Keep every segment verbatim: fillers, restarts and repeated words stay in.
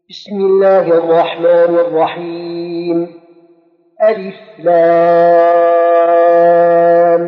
بسم الله الرحمن الرحيم. ألف لام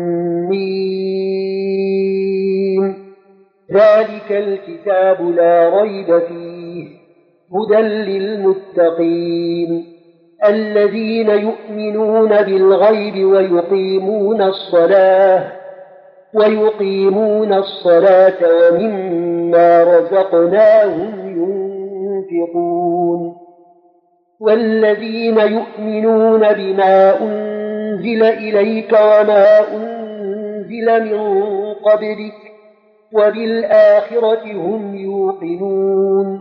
ميم. ذلك الكتاب لا ريب فيه هدى للمتقين الذين يؤمنون بالغيب ويقيمون الصلاة ويقيمون الصلاة ومما رزقناهم ينفقون والذين يؤمنون بما أنزل إليك وما أنزل من قبلك وبالآخرة هم يوقنون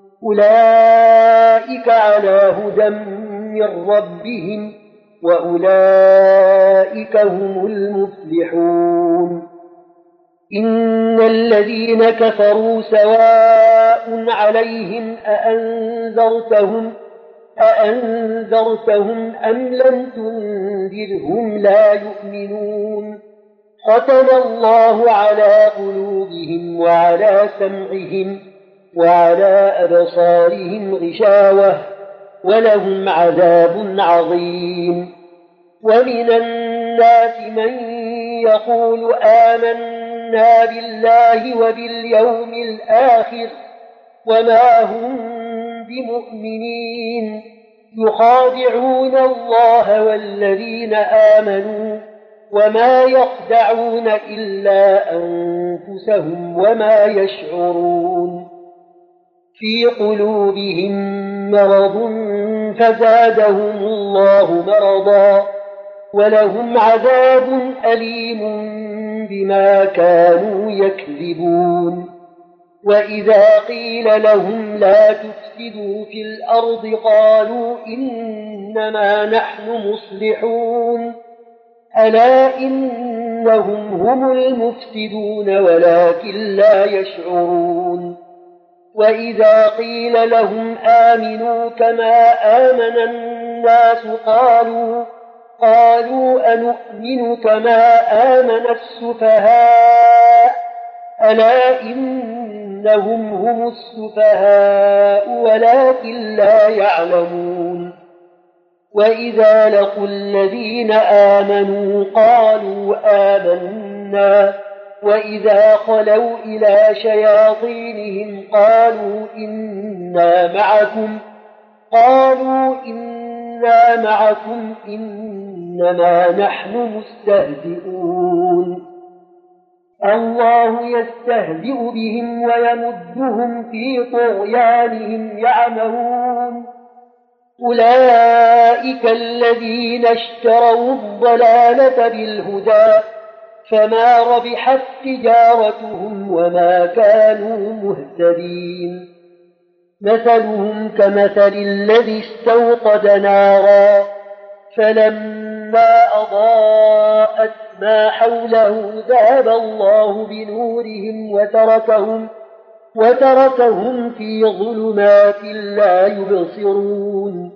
أولئك على هدى من ربهم وأولئك هم المفلحون. إن الذين كفروا سواء عليهم أأنذرتهم أأنذرتهم أم لم تنذرهم لا يؤمنون. ختم الله على قلوبهم وعلى سمعهم وعلى أبصارهم غشاوة ولهم عذاب عظيم. ومن الناس من يقول آمنا بالله وباليوم الآخر وما هم بمؤمنين يخادعون الله والذين آمنوا وما يخدعون إلا أنفسهم وما يشعرون. في قلوبهم مرض فزادهم الله مرضا ولهم عذاب أليم بما كانوا يكذبون. وإذا قيل لهم لا تفسدوا في الأرض قالوا إنما نحن مصلحون ألا إنهم هم المفسدون ولكن لا يشعرون. وإذا قيل لهم آمنوا كما آمن الناس قالوا قالوا أنؤمن كما آمن السفهاء ألا إنهم هم السفهاء ولكن لا يعلمون. وإذا لقوا الذين آمنوا قالوا آمنا وإذا خلوا إلى شياطينهم قالوا إنا معكم قالوا إنا معكم إنما نحن مستهزئون. الله يستهزئ بهم ويمدهم في طغيانهم يعمهون. أولئك الذين اشتروا الضلالة بالهدى فما ربحت تجارتهم وما كانوا مهتدين. مثلهم كمثل الذي استوقد نارا فلما أضاءت ما حوله ذهب الله بنورهم وتركهم وتركهم في ظلمات لا يبصرون.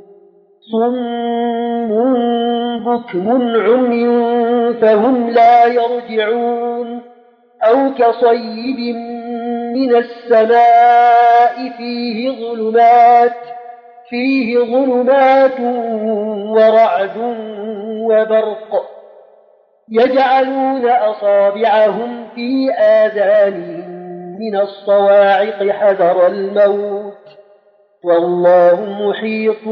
صم بكم عمي فهم لا يرجعون. أو كصيب من السماء فيه ظلمات فيه ظلمات ورعد وبرق يجعلون أصابعهم في آذانهم من الصواعق حذر الموت والله محيط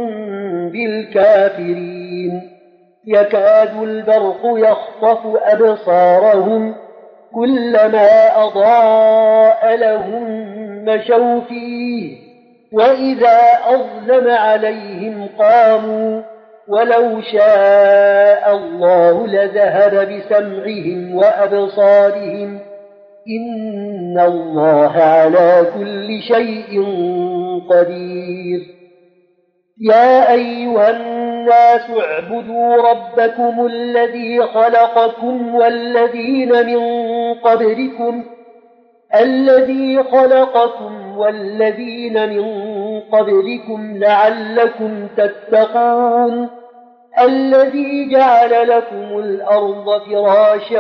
بالكافرين. يكاد البرق يخطف أبصارهم كلما أضاء لهم مشوا فيه وإذا أظلم عليهم قاموا ولو شاء الله لذهب بسمعهم وأبصارهم إن الله على كل شيء قدير. يا أيها الناس اعبدوا ربكم الذي خلقكم والذين من قبلكم الذي خلقكم والذين من قبلكم لعلكم تتقون. الذي جعل لكم الأرض فراشا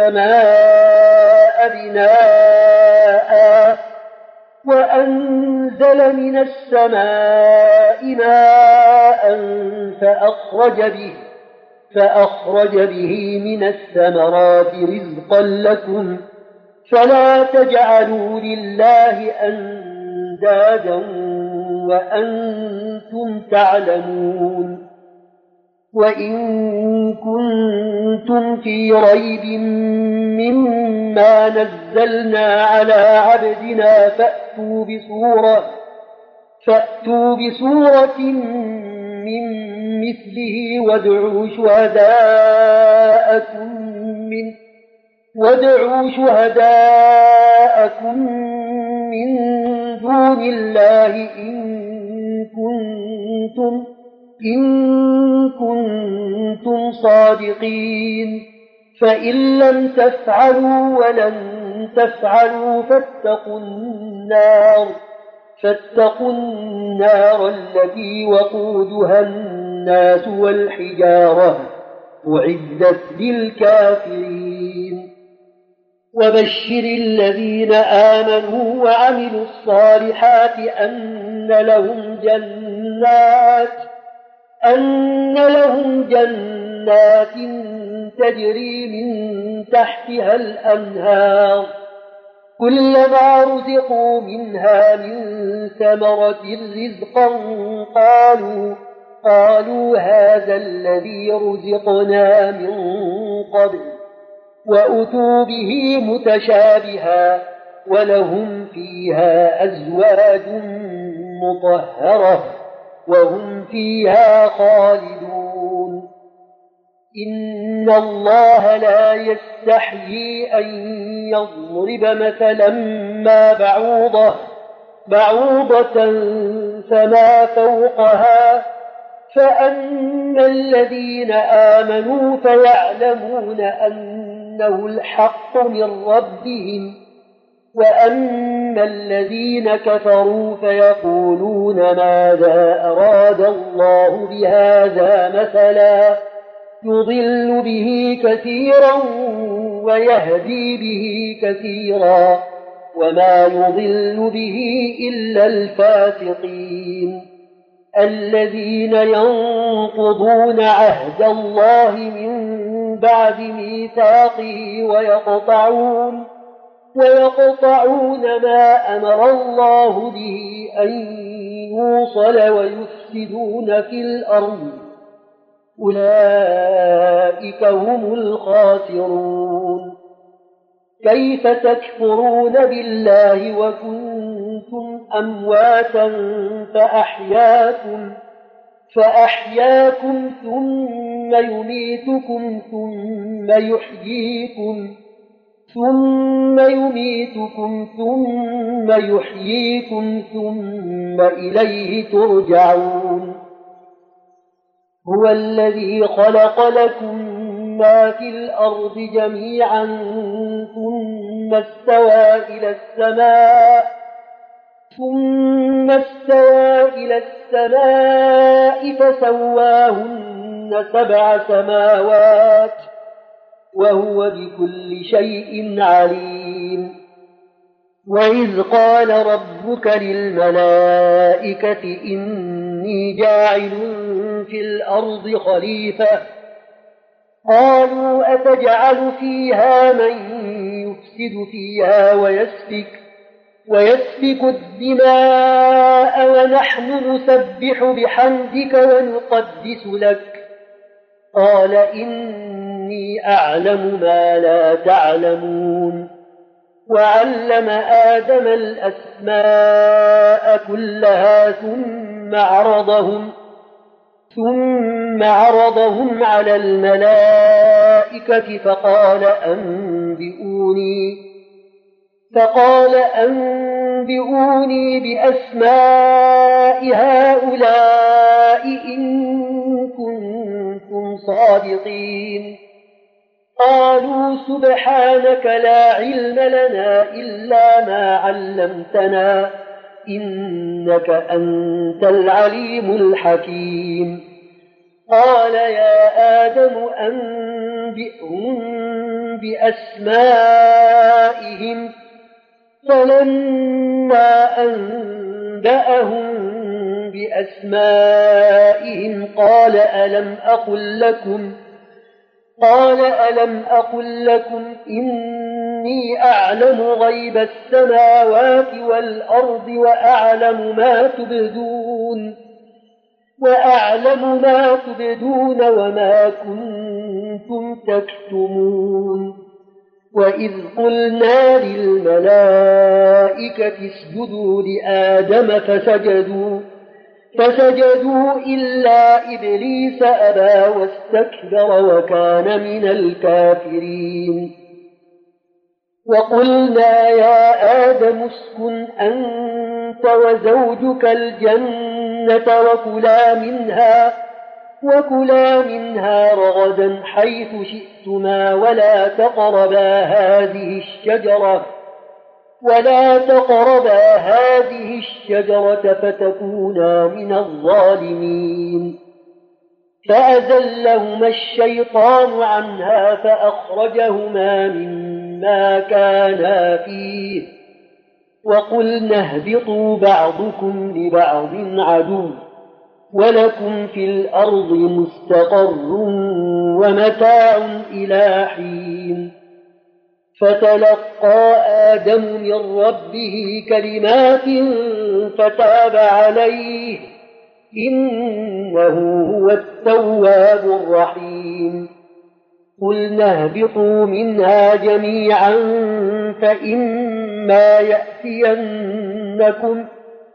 والسماء بناء وأنزل أنزل من السماء ماء فأخرج به فأخرج به من الثمرات رزقا لكم فلا تجعلوا لله أندادا وأنتم تعلمون وإن كنتم في ريب مما نزلنا على عبدنا فأتوا بسورة فأتوا بسورة من مثله وادعوا شهداءكم من وادعوا شهداءكم من دون الله إن كنتم إن كنتم صادقين فإن لم تفعلوا ولن تفعلوا فاتقوا النار فاتقوا النار التي وقودها الناس والحجارة أعدت للكافرين وبشر الذين آمنوا وعملوا الصالحات أن لهم جنات أن لهم جنات تجري من تحتها الأنهار كلما رزقوا منها من ثمرة رزقا قالوا قالوا هذا الذي رزقنا من قبل وأتوا به متشابها ولهم فيها أزواج مطهرة وهم فيها خالدون إن الله لا يستحيي أن يضرب مثلا ما بعوضة بعوضة فما فوقها فأما الذين آمنوا فيعلمون أنه الحق من ربهم وأما الذين كفروا فيقولون ماذا أراد الله بهذا مثلا يضل به كثيرا ويهدي به كثيرا وما يضل به إلا الفاسقين الذين ينقضون عهد الله من بعد ميثاقه ويقطعون ويقطعون ما أمر الله به أن يوصل ويفسدون في الأرض أولئك هم الخاسرون كيف تكفرون بالله وكنتم أمواتا فأحياكم فأحياكم ثم يميتكم ثم يحييكم ثم يميتكم ثم يحييكم ثم إليه ترجعون هو الذي خلق لكم ما في الأرض جميعا ثم استوى إلى السماء ثم استوى إلى السماء فسواهن سبع سماوات وهو بكل شيء عليم وإذ قال ربك للملائكة إني جاعل في الأرض خليفة قالوا أتجعل فيها من يفسد فيها ويسفك ويسفك الدماء ونحن نسبح بحمدك ونقدس لك قال إني أعلم ما لا تعلمون وعلم آدم الأسماء كلها ثم عرضهم ثم عرضهم على الملائكة فقال أنبئوني فقال أنبئوني بأسماء هؤلاء إن كنتم صادقين قالوا سبحانك لا علم لنا إلا ما علمتنا إنك أنت العليم الحكيم قال يا آدم أنبئهم بأسمائهم فلما أنبأهم أنبأهم بأسمائهم قال ألم أقل لكم قال ألم أقل لكم إني أعلم غيب السماوات والأرض وأعلم ما تبدون وأعلم ما تبدون وما كنتم تكتمون وإذ قلنا للملائكة اسجدوا لآدم فسجدوا فسجدوا إلا إبليس أبى واستكبر وكان من الكافرين وقلنا يا آدم اسكن أنت وزوجك الجنة وكلا منها وكلا منها رغدا حيث شئتما ولا تقربا هذه الشجرة ولا تقربا هذه الشجرة فتكونا من الظالمين فأزلهما الشيطان عنها فأخرجهما مما كانا فيه وقلنا اهبطوا بعضكم لبعض عدو ولكم في الأرض مستقر ومتاع إلى حين فتلقى آدم من ربه كلمات فتاب عليه إنه هو التواب الرحيم قلنا اهبطوا منها جميعا فإما يأتينكم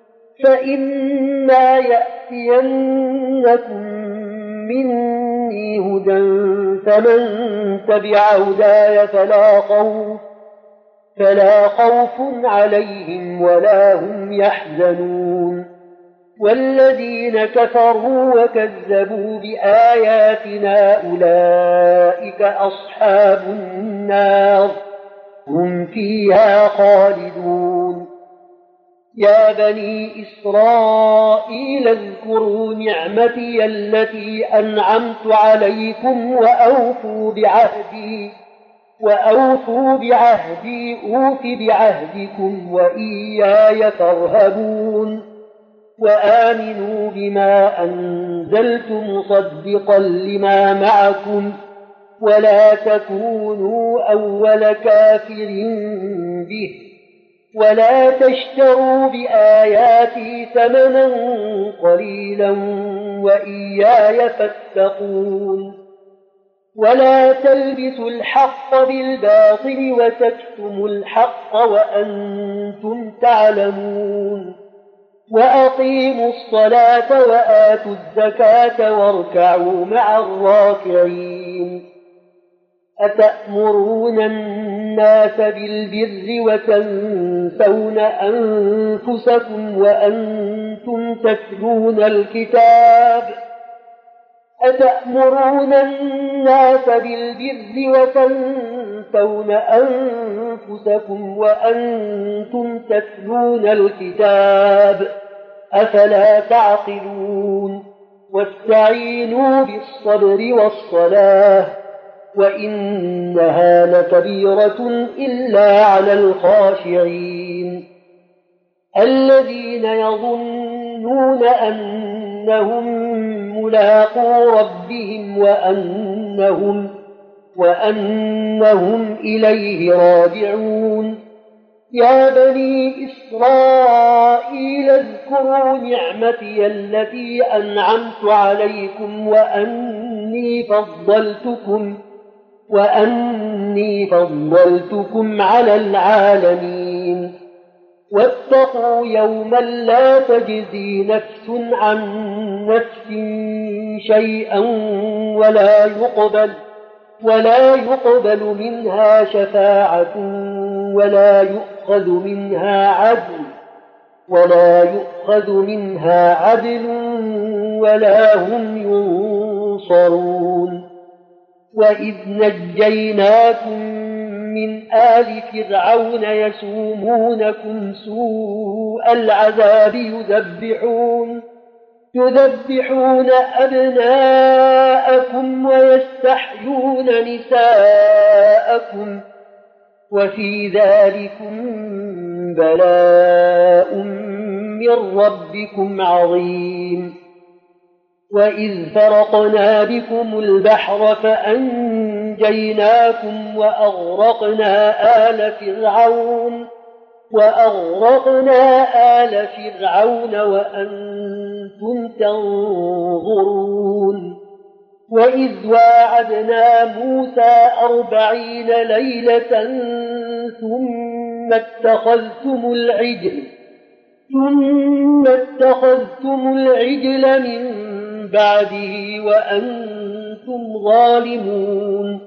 فإما يأتينكم مني هدى فمن تبع هداي فلا خوف فلا خوف عليهم ولا هم يحزنون والذين كفروا وكذبوا بآياتنا أولئك أصحاب النار هم فيها خالدون يا بني إسرائيل اذكروا نعمتي التي أنعمت عليكم وأوفوا بعهدي وأوفوا بعهدي أوف بعهدكم وإياي فارهبون وآمنوا بما أنزلت مصدقا لما معكم ولا تكونوا أول كافر به ولا تشتروا بآياتي ثمنا قليلا وإياي فاتقون ولا تلبسوا الحق بالباطل وتكتموا الحق وأنتم تعلمون وأقيموا الصلاة وآتوا الزكاة واركعوا مع الراكعين أتأمرون الناس بالبر وتنسون أنفسكم وأنتم تتلون الكتاب أتأمرون الناس بالبر وتنسون أنفسكم وأنتم تتلون الكتاب أفلا تعقلون واستعينوا بالصبر والصلاة وإنها لكبيرة إلا على الخاشعين الذين يظنون أنهم ملاقو ربهم وأنهم, وأنهم إليه راجعون يا بني إسرائيل اذكروا نعمتي التي أنعمت عليكم وأني فضلتكم وأني فضلتكم على العالمين واتقوا يوما لا تجزي نفس عن نفس شيئا ولا يقبل ولا يقبل منها شفاعة ولا يؤخذ منها عدل ولا يؤخذ منها عدل ولا هم ينصرون وإذ نجيناكم من آل فرعون يسومونكم سوء العذاب يذبحون يذبحون أبناءكم ويستحيون نساءكم وفي ذلكم بلاء من ربكم عظيم. وإذ فرقنا بكم البحر فأنجيناكم وأغرقنا آل فرعون وأغرقنا آل فرعون وأنتم تنظرون. وإذ واعدنا موسى أربعين ليلة ثم اتخذتم العجل ثم اتخذتم العجل من بعده وأنتم ظالمون.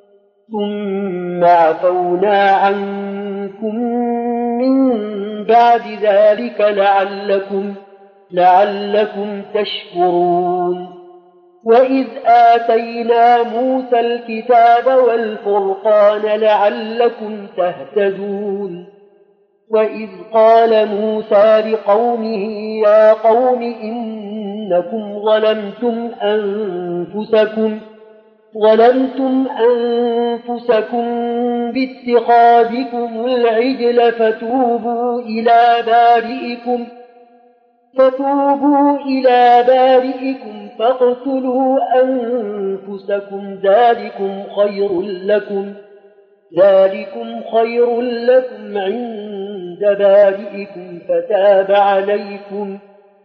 ثم عفونا عنكم من بعد ذلك لعلكم, لعلكم تشكرون. وإذ آتينا موسى الكتاب والفرقان لعلكم تهتدون. وإذ قال موسى لقومه يا قوم إنكم ظلمتم أنفسكم ظلمتم أنفسكم باتخاذكم العجل فتوبوا إلى بارئكم فتوبوا إلى بارئكم فاقتلوا أنفسكم ذلكم خير لكم ذلكم خير لكم عند بارئكم فتاب عليكم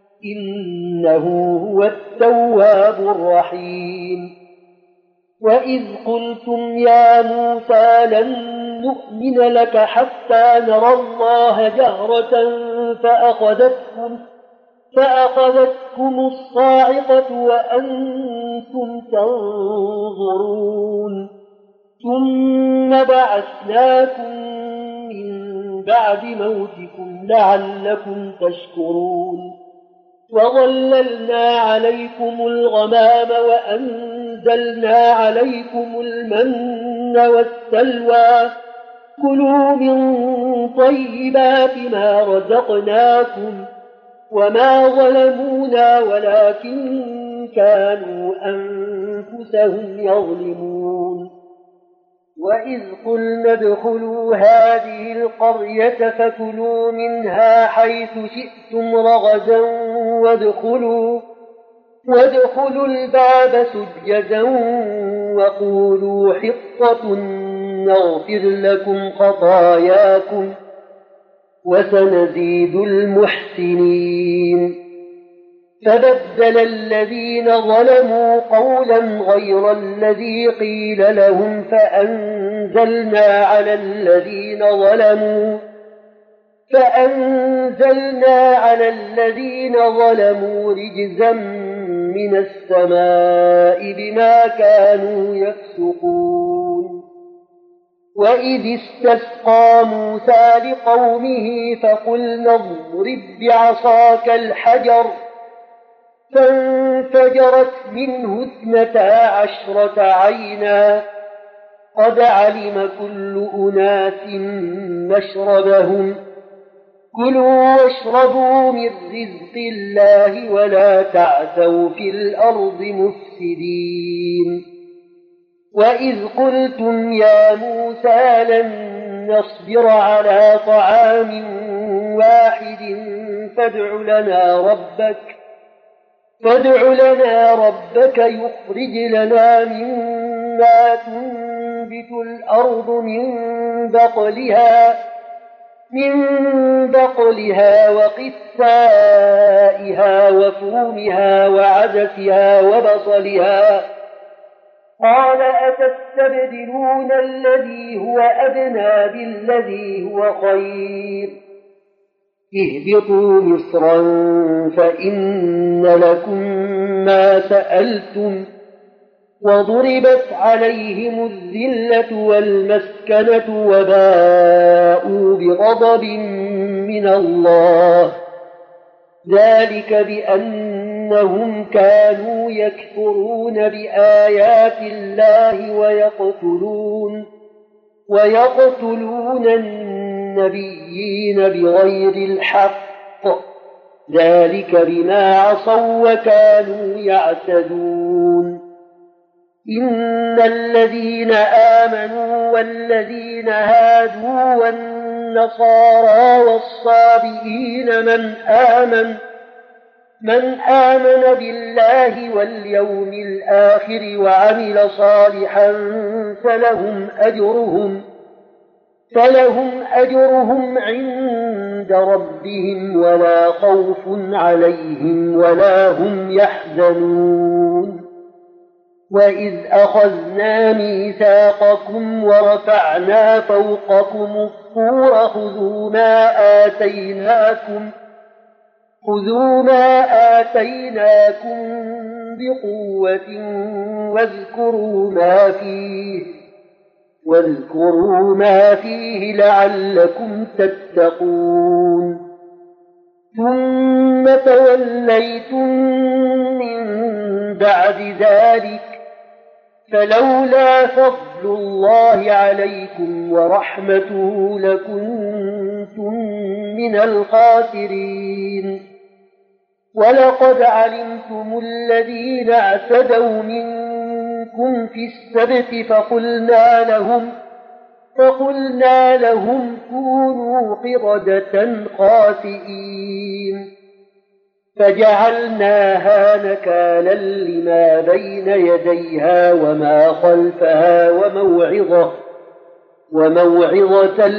إنه هو التواب الرحيم. وإذ قلتم يا موسى لن نؤمن لك حتى نرى الله جهرة فأخذتكم فأخذتكم الصاعقة وأنتم تنظرون. ثم بعثناكم من بعد موتكم لعلكم تشكرون. وظللنا عليكم الغمام وأنزلنا عليكم المن والسلوى كلوا من طيبات ما رزقناكم وما ظلمونا ولكن كانوا أنفسهم يظلمون. وإذ قلنا ادخلوا هذه القرية فكلوا منها حيث شئتم رغدا وادخلوا, وادخلوا الباب سجدا وقولوا حطة نغفر لكم خطاياكم وسنزيد المحسنين. فبدل الذين ظلموا قولا غير الذي قيل لهم فأنزلنا على الذين ظلموا فأنزلنا على الذين ظلموا رجزا من السماء بما كانوا يفسقون. وإذ استسقى موسى لقومه فقلنا اضرب بعصاك الحجر فانفجرت منه اثنتا عشرة عينا قد علم كل أناس مشربهم كلوا واشربوا من رزق الله ولا تعثوا في الأرض مفسدين. وإذ قلتم يا موسى لن نصبر على طعام واحد فادع لنا ربك فادع لنا ربك يخرج لنا مما تنبت الأرض من بقلها من بقلها وقثائها وفومها وعدسها وبصلها قال أتستبدلون الذي هو أدنى بالذي هو خير اهبطوا مصرا فإن لكم ما سألتم وضربت عليهم الذلة والمسكنة وباءوا بغضب من الله ذلك بأنهم كانوا يكفرون بآيات الله ويقتلون ويقتلون النبيين بغير الحق ذلك بما عصوا وكانوا يعتدون. إن الذين آمنوا والذين هادوا والنصارى والنصارى والصابئين من آمن من آمن بالله واليوم الآخر وعمل صالحا فلهم أجرهم فلهم أجرهم عند ربهم ولا خوف عليهم ولا هم يحزنون وإذ أخذنا ميثاقكم ورفعنا فوقكم الطور خذوا ما آتيناكم خذوا ما آتيناكم بقوة واذكروا ما فيه واذكروا ما فيه لعلكم تتقون ثم توليتم من بعد ذلك فلولا فضل الله عليكم ورحمته لكنتم من الخاسرين ولقد علمتم الذين اعتدوا منكم في السبت فقلنا لهم فقلنا لهم كونوا قردة خاسئين فجعلناها نكالا لما بين يديها وما خلفها وموعظة وموعظة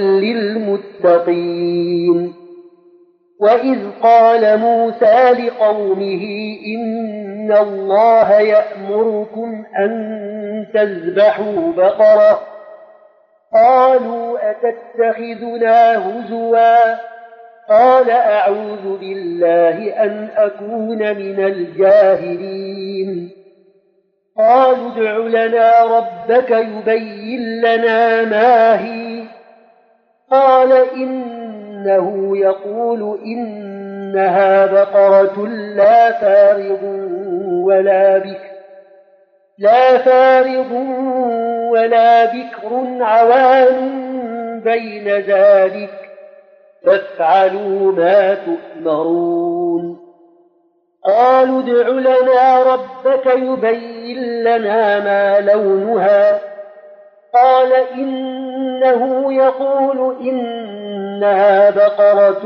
للمتقين وإذ قال موسى لقومه إن الله يأمركم أن تذبحوا بقرة قالوا أتتخذنا هزوا قال أعوذ بالله أن أكون من الجاهلين قالوا ادع لنا ربك يبين لنا ما هي قال إنه يقول إنها بقرة لا فارض ولا بكر لا فارض ولا بكر عوان بين ذلك فافعلوا ما تؤمرون قالوا ادع لنا ربك يبين لنا ما لونها قال إنه يقول إنها بقرة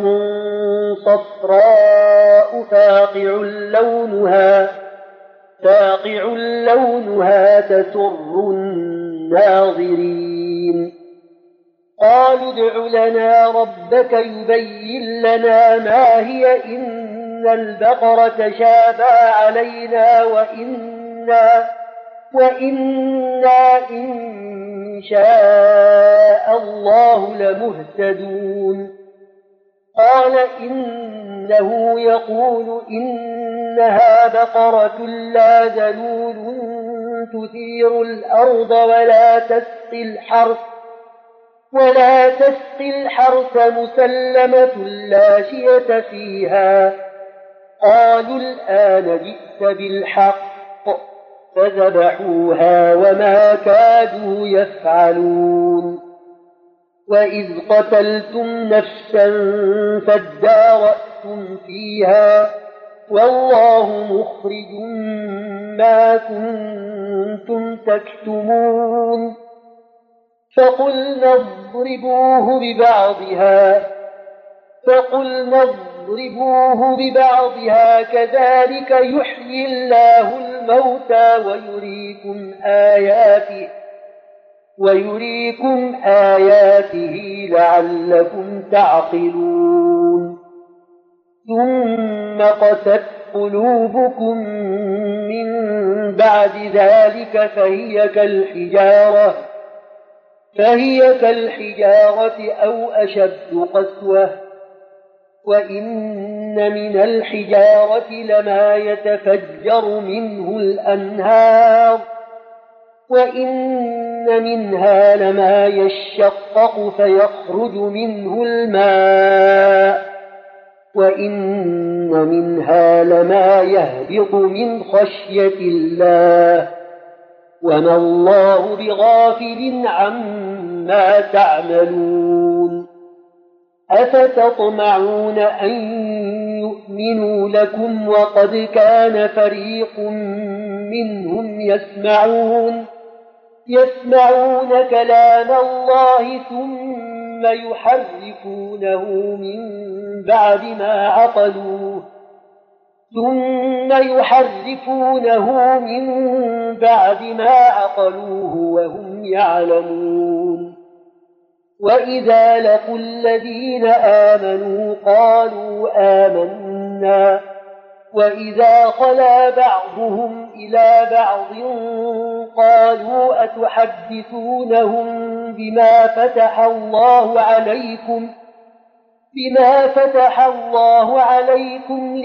صفراء فاقع لونها فاقع لونها تسر الناظرين قالوا ادع لنا ربك يبين لنا ما هي إن البقرة شابه علينا وإنا وإنا إن شاء الله لمهتدون قال إنه يقول إنها بقرة لا ذلول تثير الأرض ولا تسقي الحرث ولا تسقي الحرث مسلمة لا شية فيها قالوا الآن جئت بالحق فذبحوها وما كادوا يفعلون وإذ قتلتم نفسا فادارأتم فيها والله مخرج ما كنتم تكتمون فقلنا اضربوه ببعضها فقلنا اضربوه ببعضها كذلك يحيي الله الموتى ويريكم آياته ويريكم آياته لعلكم تعقلون ثم قست قلوبكم من بعد ذلك فهي كالحجارة فهي كالحجارة أو أشد قسوة وإن من الحجارة لما يتفجر منه الأنهار وإن منها لما يشقق فيخرج منه الماء وإن منها لما يهبط من خشية الله وما الله بغافل عما تعملون أفتطمعون أن يؤمنوا لكم وقد كان فريق منهم يسمعون يسمعون كلام الله ثم ثم يحرفونه من بعد ما عقلوه ثم يحرفونه من بعد ما عقلوه وهم يعلمون وإذا لقوا الذين آمنوا قالوا آمنا وإذا خلا بعضهم إلى بعض قالوا أتحدثونهم بما فتح الله عليكم بما فتح الله عليكم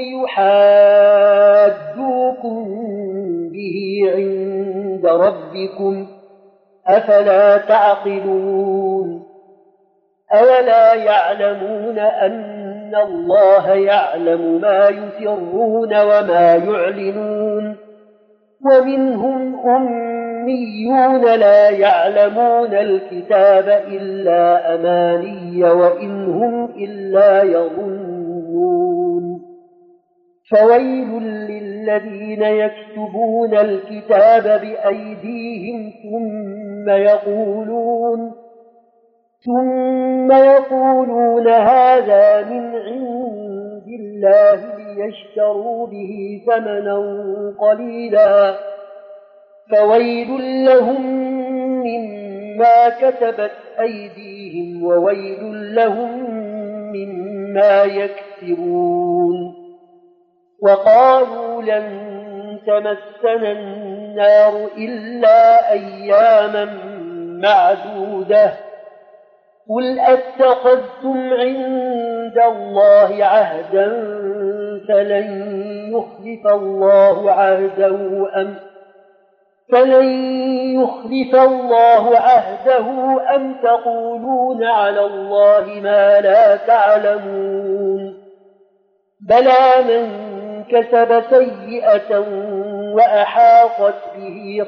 ليحاجوكم به عند ربكم أفلا تعقلون أولا يعلمون أن الله يعلم ما يسرون وما يعلنون ومنهم أميون لا يعلمون الكتاب إلا أماني وإن هم إلا يظنون فويل للذين يكتبون الكتاب بأيديهم ثم يقولون ثم يقولون هذا من عند الله ليشتروا به ثمنا قليلا فويل لهم مما كتبت أيديهم وويل لهم مما يكسبون وقالوا لن تمسنا النار إلا أياما معدودة قل أتخذتم عند الله عهدا فلن يخلف الله عهده أم فلن يخلف الله عهده أم تقولون على الله ما لا تعلمون بلى من كسب سيئة وأحاطت به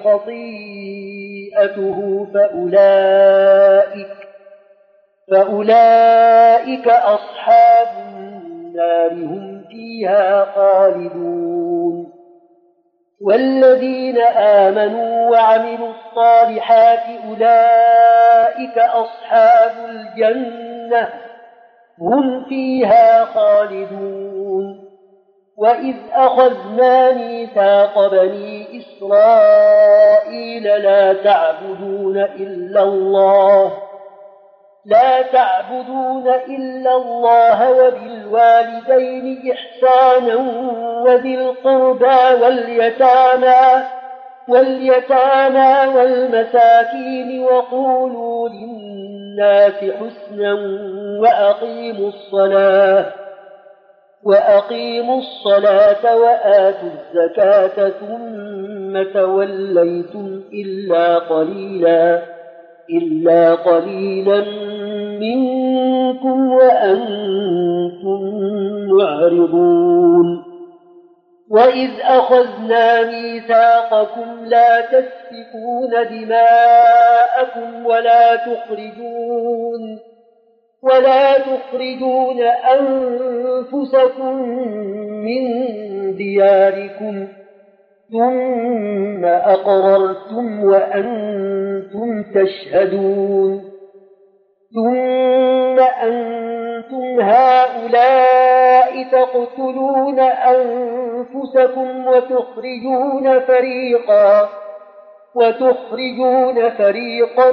خطيئته فأولئك فأولئك أصحاب النار هم فيها خالدون والذين آمنوا وعملوا الصالحات أولئك أصحاب الجنة هم فيها خالدون وإذ أخذنا ميثاق بني إسرائيل لا تعبدون إلا الله لا تعبدون إلا الله وبالوالدين إحسانا وذي القربى واليتامى واليتامى والمساكين وقولوا للناس حسنا وأقيموا الصلاة وأقيموا الصلاة وآتوا الزكاة ثم توليتم إلا قليلا إلا قليلا منكم وأنتم معرضون وإذ أخذنا ميثاقكم لا تسفكون دماءكم ولا تخرجون ولا تخرجون أنفسكم من دياركم ثم أقررتم وأنتم تشهدون ثم أنتم هؤلاء تقتلون أنفسكم وتخرجون فريقا وتخرجون فريقا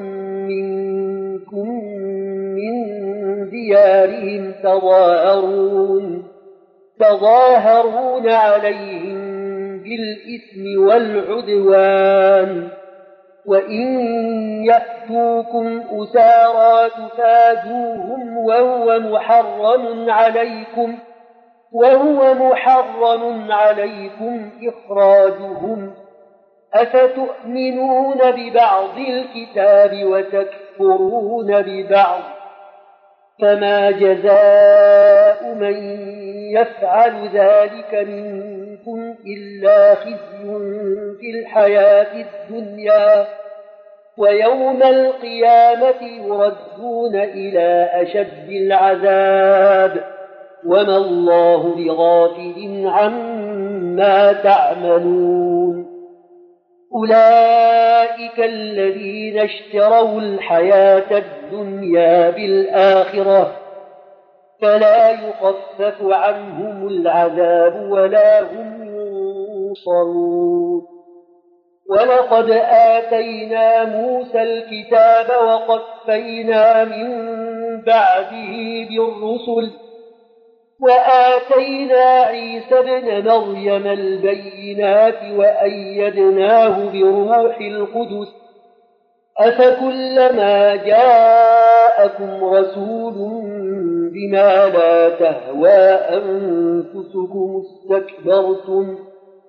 منكم من ديارهم تظاهرون تظاهرون عليهم بالإثم والعدوان وإن يأتوكم أسارى تفادوهم وهو محرم عليكم وهو محرم عليكم إخراجهم أفتؤمنون ببعض الكتاب وتكفرون ببعض فما جزاء من يفعل ذلك منكم إلا خزي في الحياة الدنيا ويوم القيامة يردون إلى أشد العذاب وما الله بغافل عما تعملون أولئك الذين اشتروا الحياة الدنيا الدنيا بالآخرة فلا يخفف عنهم العذاب ولا هم ينصرون. ولقد آتينا موسى الكتاب وقفينا من بعده بالرسل وآتينا عيسى ابن مريم البينات وأيدناه بروح القدس أفكلما جاءكم رسول بما لا تهوى أنفسكم استكبرتم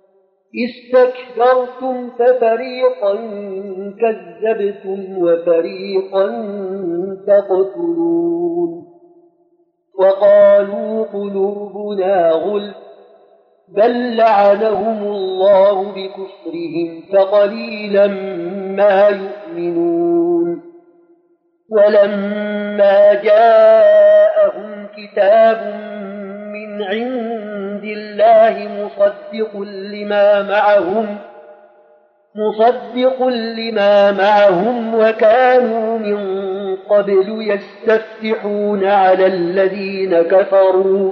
استكبرتم ففريقا كذبتم وفريقا تقتلون. وقالوا قلوبنا غلف بل لعنهم الله بكفرهم فقليلا ما يؤمنون. ولما جاءهم كتاب من عند الله مصدق لما معهم مصدق لما معهم وكانوا من قبل يستفتحون على الذين كفروا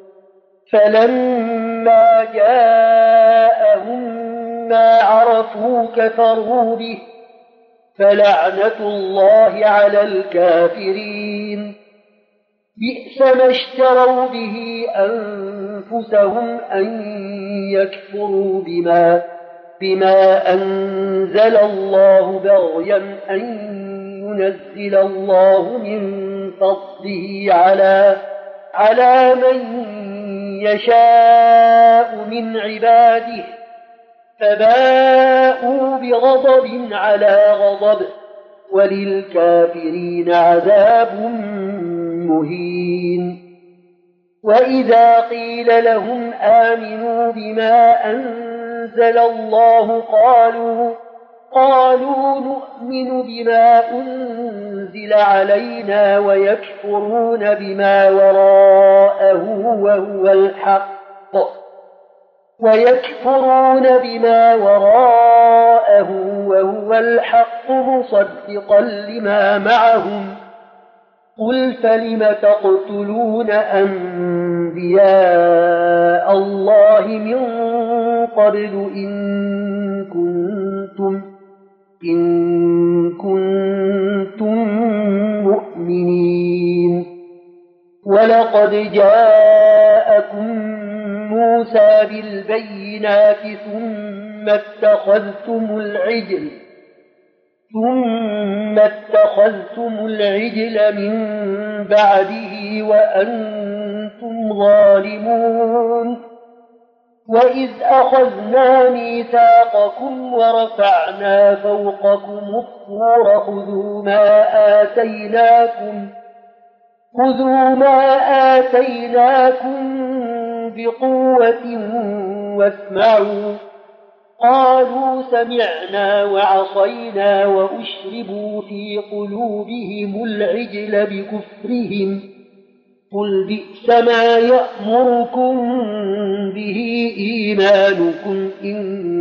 فلما جاءهم ما عرفوا كفروا به فلعنة الله على الكافرين. بئس ما اشتروا به أنفسهم أن يكفروا بما بما أنزل الله بغيا أن ينزل الله من فضله على على من يشاء من عباده فباءوا بغضب على غضب وللكافرين عذاب مهين. وإذا قيل لهم آمنوا بما أنزل الله قالوا قالوا نؤمن بما أنزل علينا ويكفرون بما وراءه وهو الحق ويكفرون بما وراءه وهو الحق مصدقا لما معهم قل فلم تقتلون أنبياء الله من قبل إن كنتم إن كنتم مؤمنين. ولقد جاءكم موسى بالبينات ثم اتخذتم العجل ثم اتخذتم العجل من بعده وأنتم ظالمون. وإذ أخذنا ميثاقكم ورفعنا فوقكم الطور خذوا ما آتيناكم خذوا ما آتيناكم بقوة واسمعوا قالوا سمعنا وعصينا وأشربوا في قلوبهم العجل بكفرهم قل بئس ما يأمركم به إيمانكم إن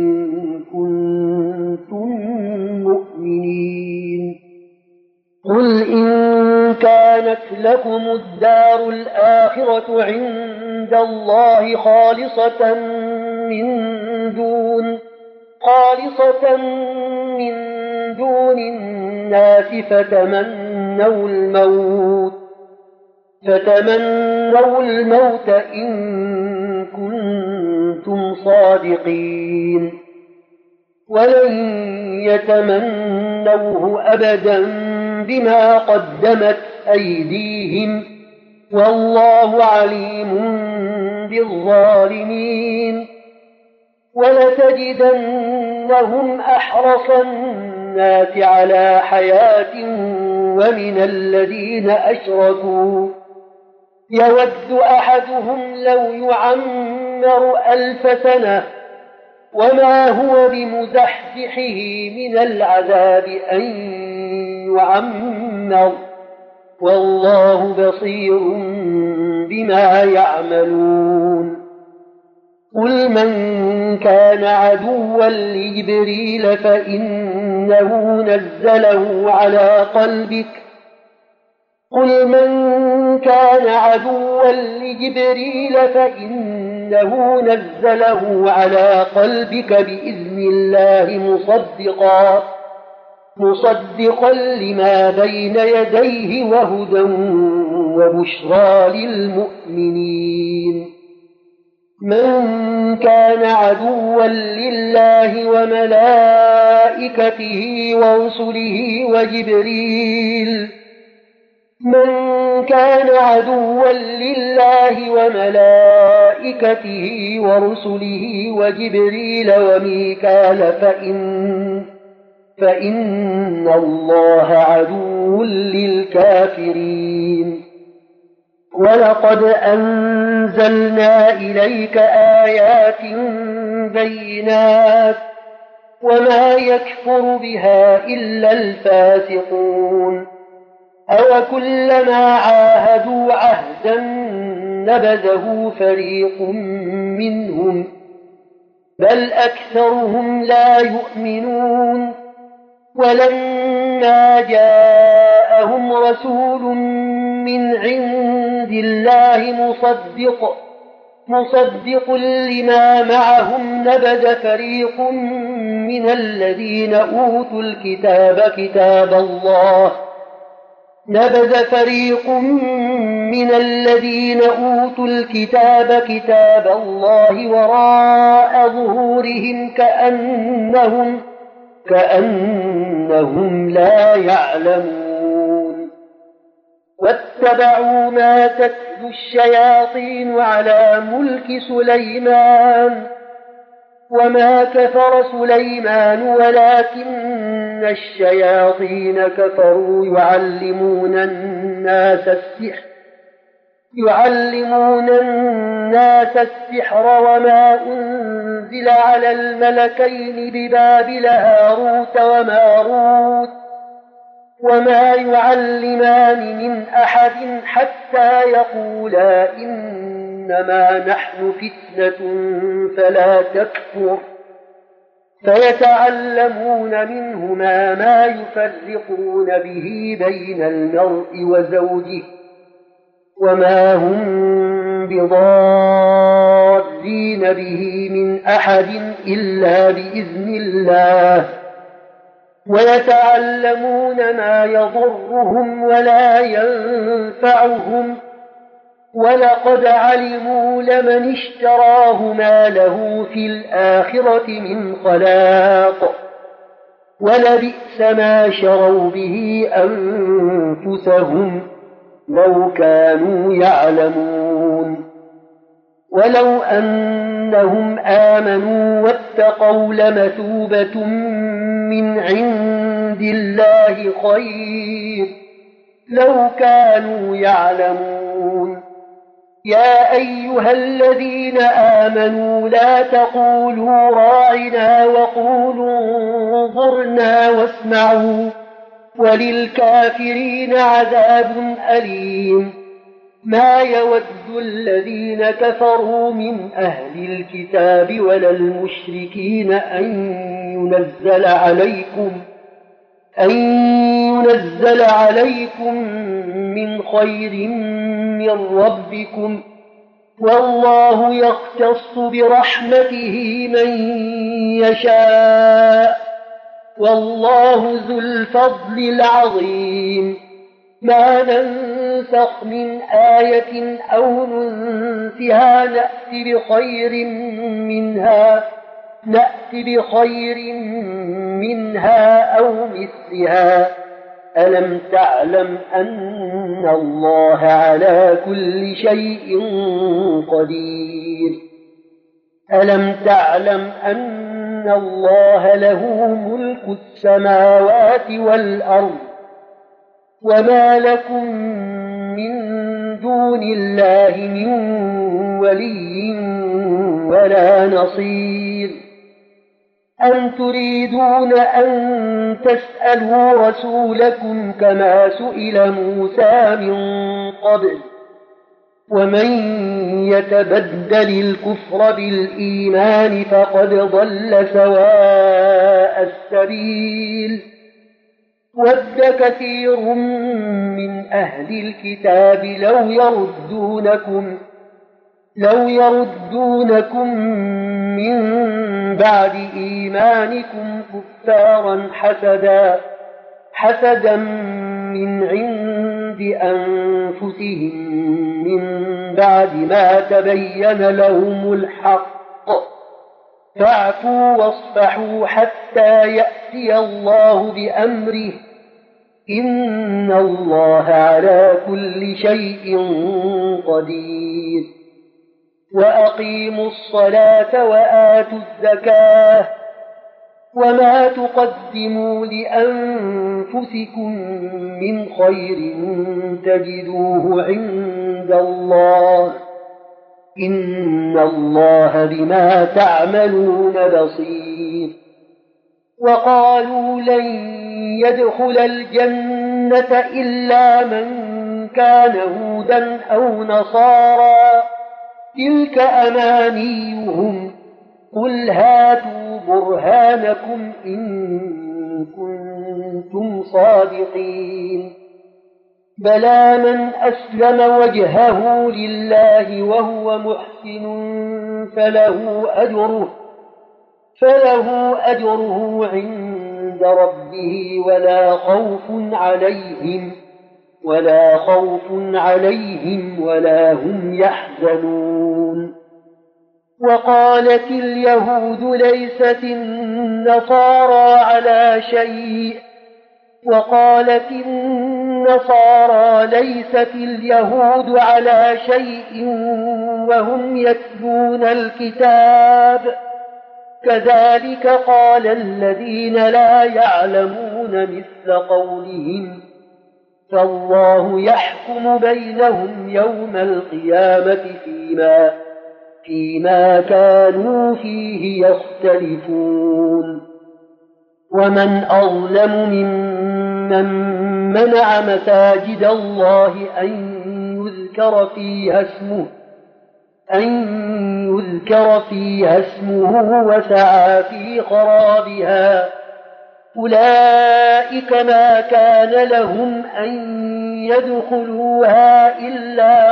كنتم مؤمنين. قل إن كانت لكم الدار الآخرة عند الله خالصة من دون خالصة من دون الناس فتمنوا الموت فتمنوا الموت إن كنتم صادقين ولن يتمنوه أبدا بما قدمت أيديهم والله عليم بالظالمين. ولتجدنهم أحرص الناس على حياة ومن الذين أشركوا يود أحدهم لو يعمر ألف سنة وما هو بمزحزحه من العذاب أن يعمر والله بصير بما يعملون. قل من كان عدوا لجبريل فإنه نزله على قلبك قل من كان عدوا لجبريل فإنه نزله على قلبك بإذن الله مصدقا مصدقا لما بين يديه وهدى وبشرى للمؤمنين من كان عدوا لله وملائكته ورسله وجبريل من كان عدوا لله وملائكته ورسله وجبريل وميكال فإن, فإن الله عدو للكافرين ولقد أنزلنا إليك آيات بينات وما يكفر بها إلا الفاسقون أو كلما عاهدوا عهدا نبذه فريق منهم بل أكثرهم لا يؤمنون ولما جاءهم رسول من عند الله مصدق مصدق لما معهم نبذ فريق من الذين أوتوا الكتاب كتاب الله نبذ فريق من الذين أوتوا الكتاب كتاب الله وراء ظهورهم كأنهم كأنهم لا يعلمون واتبعوا ما تتلو الشياطين على ملك سليمان وما كفر سليمان ولكن الشياطين كفروا يعلمون الناس السحر يعلمون الناس السحر وما أنزل على الملكين ببابل هاروت وماروت وما يعلمان من أحد حتى يقولا إنما نحن فتنة فلا تكفر فيتعلمون منهما ما يفرقون به بين المرء وزوجه وما هم بضارين به من أحد إلا بإذن الله ويتعلمون ما يضرهم ولا ينفعهم ولقد علموا لمن اشتراه ما له في الآخرة من خلاق ولبئس ما شروا به أنفسهم لو كانوا يعلمون ولو أنهم آمنوا واتقوا لمثوبة من عند الله خير لو كانوا يعلمون يا أيها الذين آمنوا لا تقولوا راعنا وقولوا انظرنا واسمعوا وللكافرين عذاب أليم ما يود الذين كفروا من أهل الكتاب ولا المشركين أن ينزل عليكم أن ينزل عليكم من خير من ربكم والله يختص برحمته من يشاء والله ذو الفضل العظيم ما ننسخ من آية أو ننسها نأت بخير منها نأت بخير منها أو مثلها ألم تعلم أن الله على كل شيء قدير ألم تعلم أن الله له ملك السماوات والأرض وما لكم من دون الله من ولي ولا نصير أم تريدون أن تسألوا رسولكم كما سئل موسى من قبل ومن يتبدل الكفر بالإيمان فقد ضل سواء السبيل وَدَّ كَثِيرٌ مِّنْ أَهْلِ الْكِتَابِ لَوْ يَرُدُّونَكُمْ لَوْ يَرُدُّونَكُمْ مِنْ بَعْدِ إِيمَانِكُمْ كُفَّارًا حَسَدًا حَسَدًا مِّنْ عِندِ أَنفُسِهِم مِّن بَعْدِ مَا تَبَيَّنَ لَهُمُ الْحَقُّ فَاعْفُوا وَاصْفَحُوا حَتَّى يَأْتِيَ اللَّهُ بِأَمْرِهِ إِنَّ اللَّهَ عَلَى كُلِّ شَيْءٍ قَدِيرٌ وَأَقِيمُوا الصَّلَاةَ وَآتُوا الزَّكَاةَ وَمَا تُقَدِّمُوا لِأَنفُسِكُم مِّنْ خَيْرٍ تَجِدُوهُ عِندَ اللَّهِ إِنَّ اللَّهَ بِمَا تَعْمَلُونَ بَصِيرٌ وَقَالُوا لَن يَدْخُلَ الْجَنَّةَ إِلَّا مَن كَانَ هُودًا أَوْ نَصَارَىٰ تِلْكَ أَمَانِيُّهُمْ قُلْ هَاتُوا بُرْهَانَكُمْ إِن كُنتُمْ صَادِقِينَ بَلَىٰ مَنْ أَسْلَمَ وَجْهَهُ لِلَّهِ وَهُوَ مُحْسِنٌ فَلَهُ أَجْرُهُ فَلَهُ أَجْرُهُ عِندَ رَبِّهِ وَلَا خَوْفٌ عَلَيْهِمْ وَلَا خَوْفٌ عَلَيْهِمْ وَلَا هُمْ يَحْزَنُونَ وَقَالَتِ الْيَهُودُ لَيْسَتِ النَّصَارَىٰ عَلَىٰ شَيْءٍ وَقَالَتِ النَّصَارَىٰ لَيْسَتِ الْيَهُودُ عَلَىٰ شَيْءٍ وَهُمْ يَتْلُونَ الْكِتَابَ كَذَلِكَ قَالَ الَّذِينَ لَا يَعْلَمُونَ مِثْلَ قَوْلِهِمْ فَاللَّهُ يَحْكُمُ بَيْنَهُمْ يَوْمَ الْقِيَامَةِ فِيمَا فِيمَا كَانُوا فِيهِ يَخْتَلِفُونَ وَمَنْ أَظْلَمُ مِمَّن مَّنَعَ مَسَاجِدَ اللَّهِ أَن يُذْكَرَ فِيهَا اسْمُهُ أَن يُذْكَرَ فِيهَا اسْمُهُ وَسَعَىٰ فِي خَرَابِهَا أُولَئِكَ مَا كَانَ لَهُمْ أَن يَدْخُلُوهَا إِلَّا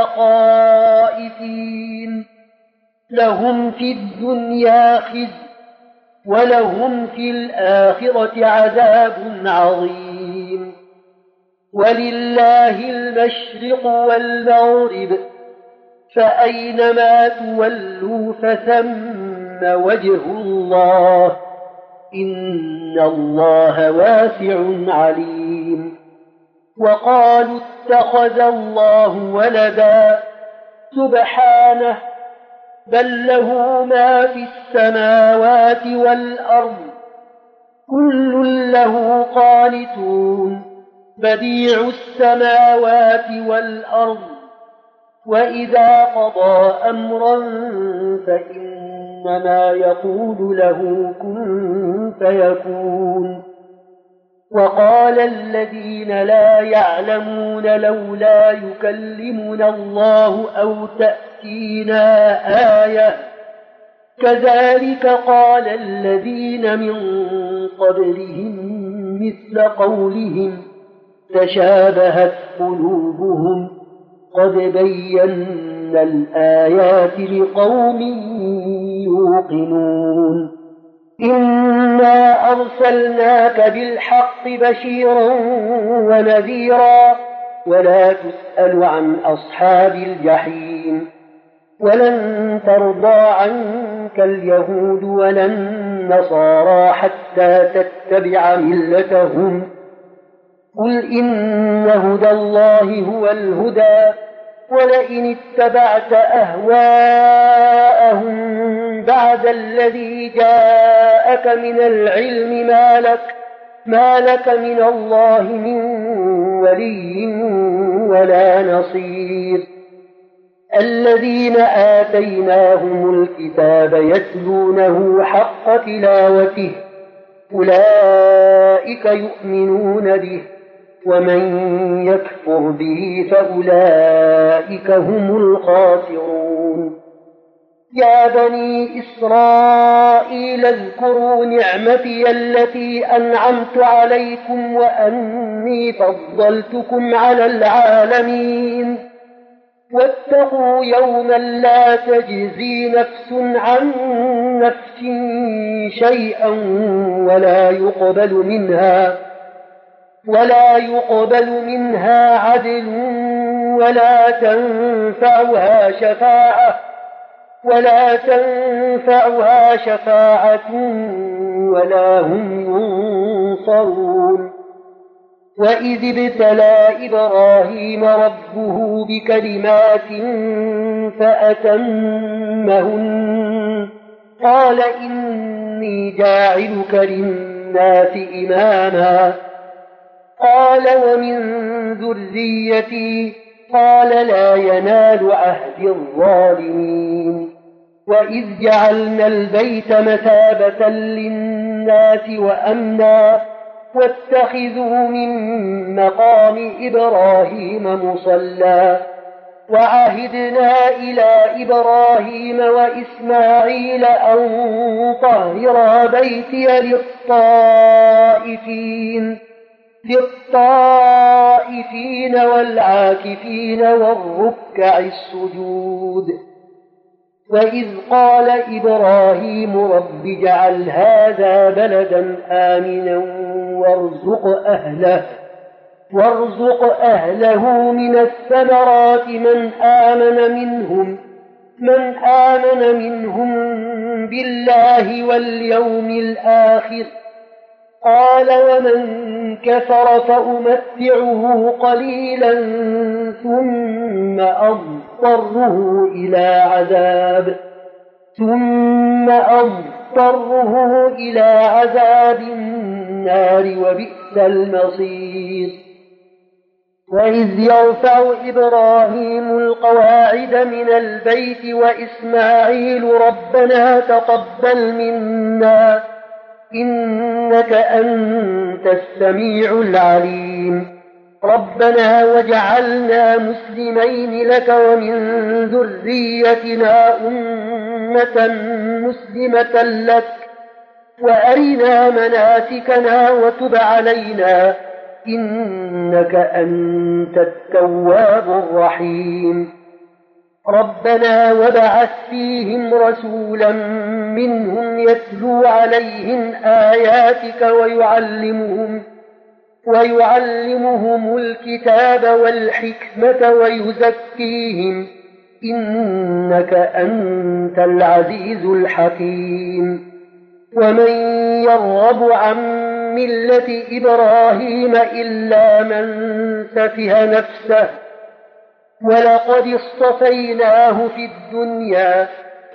خَائِفِينَ لَهُمْ فِي الدُّنْيَا خِزْيٌ وَلَهُمْ فِي الْآخِرَةِ عَذَابٌ عَظِيمٌ وَلِلَّهِ الْمَشْرِقُ وَالْمَغْرِبُ فَأَيْنَمَا تُوَلُّوا فَثَمَّ وَجْهُ اللَّهِ إِنَّ اللَّهَ وَاسِعٌ عَلِيمٌ وَقَالُوا اتَّخَذَ اللَّهُ وَلَدًا سُبْحَانَهُ بَل لَّهُ مَا فِي السَّمَاوَاتِ وَالْأَرْضِ كُلٌّ لَّهُ قَانِتُونَ بَدِيعُ السَّمَاوَاتِ وَالْأَرْضِ وَإِذَا قَضَىٰ أَمْرًا فَإِنَّمَا يَقُولُ لَهُ كُن فَيَكُونُ وَقَالَ الَّذِينَ لَا يَعْلَمُونَ لَوْلَا يُكَلِّمُنَا اللَّهُ أَوْ تَأْتِينَا آيَةٌ كَذَلِكَ قَالَ الَّذِينَ مِن قَبْلِهِم مِّثْلَ قَوْلِهِمْ تَشَابَهَتْ قُلُوبُهُمْ قَدْ بَيَّنَّا الْآيَاتِ لِقَوْمٍ يُوقِنُونَ إِنَّا أَرْسَلْنَاكَ بِالْحَقِّ بَشِيرًا وَنَذِيرًا وَلَا تُسْأَلُ عَنْ أَصْحَابِ الْجَحِيمِ وَلَن تَرْضَىٰ عَنكَ الْيَهُودُ وَلَا النَّصَارَىٰ حَتَّىٰ تَتَّبِعَ مِلَّتَهُمْ قُلْ إِنَّ هُدَى اللَّهِ هُوَ الْهُدَىٰ وَلَئِنِ اتَّبَعْتَ أَهْوَاءَهُم بَعْدَ الَّذِي جَاءَكَ مِنَ الْعِلْمِ مَا لَكَ مَا لَكَ مِنَ اللَّهِ مِن وَلِيٍّ وَلَا نَصِيرٍ الَّذِينَ آتَيْنَاهُمُ الْكِتَابَ يَتْلُونَهُ حَقَّ تِلَاوَتِهِ أُولَئِكَ يُؤْمِنُونَ بِهِ وَمَن يَكْفُرْ بِهِ فَأُولَئِكَ هُمُ الْخَاسِرُونَ يا بني إسرائيل اذكروا نعمتي التي أنعمت عليكم وأني فضلتكم على العالمين واتقوا يوما لا تجزي نفس عن نفس شيئا ولا يقبل منها ولا يقبل منها عدل ولا تنفعها شفاعة ولا تنفعها شفاعة ولا هم ينصرون وإذ ابتلى إبراهيم ربه بكلمات فأتمهن قال إني جاعلك للناس إماما قال ومن ذريتي قال لا ينال عهد الظالمين وإذ جعلنا البيت مثابة للناس وأمنا واتخذوا من مقام إبراهيم مصلى وعهدنا إلى إبراهيم وإسماعيل أن طهرا بيتي للطائفين للطائفين والعاكفين والركع السجود وإذ قال إبراهيم رب اجعل هذا بلدا آمنا وارزق أهله وارزق أهله من الثمرات من آمن منهم من آمن منهم بالله واليوم الآخر قال ومن كفر فأمتعه قليلا ثم أضطره إلى عذاب ثم أضطره إلى عذاب النار وبئس المصير وإذ يرفع إبراهيم القواعد من البيت وإسماعيل ربنا تقبل منا إنك أنت السميع العليم ربنا واجعلنا مسلمين لك ومن ذريتنا أمة مسلمة لك وأرنا مناسكنا وتب علينا إنك أنت التواب الرحيم ربنا وابعث فيهم رسولا منهم يتلو عليهم آياتك ويعلمهم ويعلمهم الكتاب والحكمة ويزكيهم إنك أنت العزيز الحكيم ومن يرغب عن ملة إبراهيم إلا من سفه نفسه ولقد اصطفيناه في الدنيا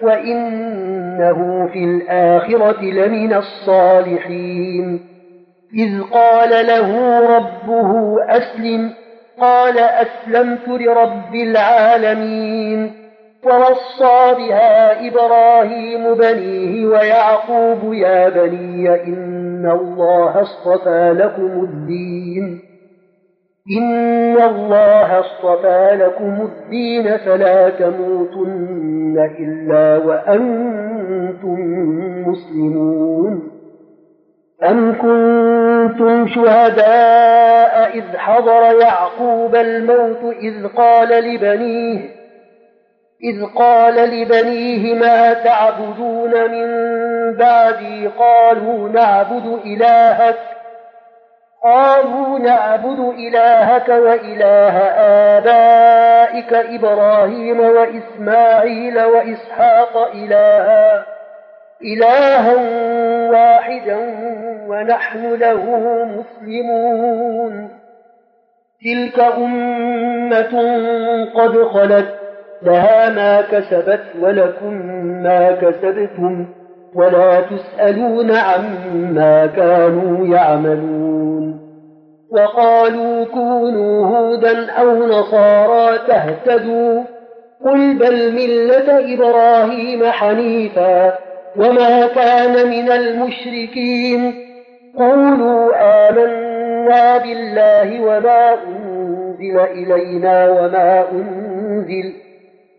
وإنه في الآخرة لمن الصالحين إذ قال له ربه أسلم قال أسلمت لرب العالمين ووصى بها إبراهيم بنيه ويعقوب يا بني إن الله اصطفى لكم الدين إن الله اصطفى لكم الدين فلا تموتن إلا وأنتم مسلمون أم كنتم شهداء إذ حضر يعقوب الموت إذ قال لبنيه إذ قال لبنيه ما تعبدون من بعدي قالوا نعبد إلهك قالوا نعبد إلهك وإله آبائك إبراهيم وإسماعيل وإسحاق إلها إلها واحدا ونحن له مسلمون تلك أمة قد خلت لها ما كسبت ولكم ما كسبتم ولا تسألون عما كانوا يعملون وقالوا كونوا هودا أو نصارى تهتدوا قل بل ملة إبراهيم حنيفا وما كان من المشركين قولوا آمنا بالله وما أنزل إلينا وما أنزل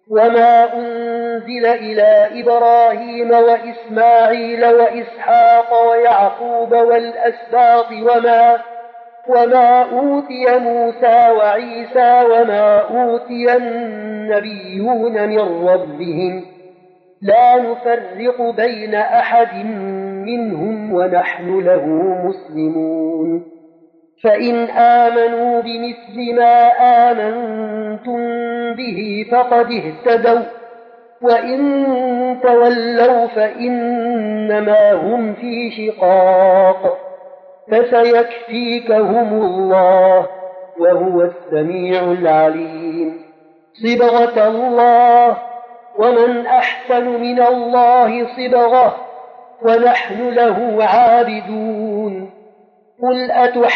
وما أنزل إلى إبراهيم وإسماعيل وإسحاق ويعقوب والأسباط وما, وما أوتي موسى وعيسى وما أوتي النبيون من ربهم لا نفرق بين أحد منهم ونحن له مسلمون فإن آمنوا بمثل ما آمنتم به فقد اهتدوا وإن تولوا فإنما هم في شقاق فسيكفيكهم الله وهو السميع العليم صبغة الله ومن أحسن من الله صبغة ونحن له عابدون قل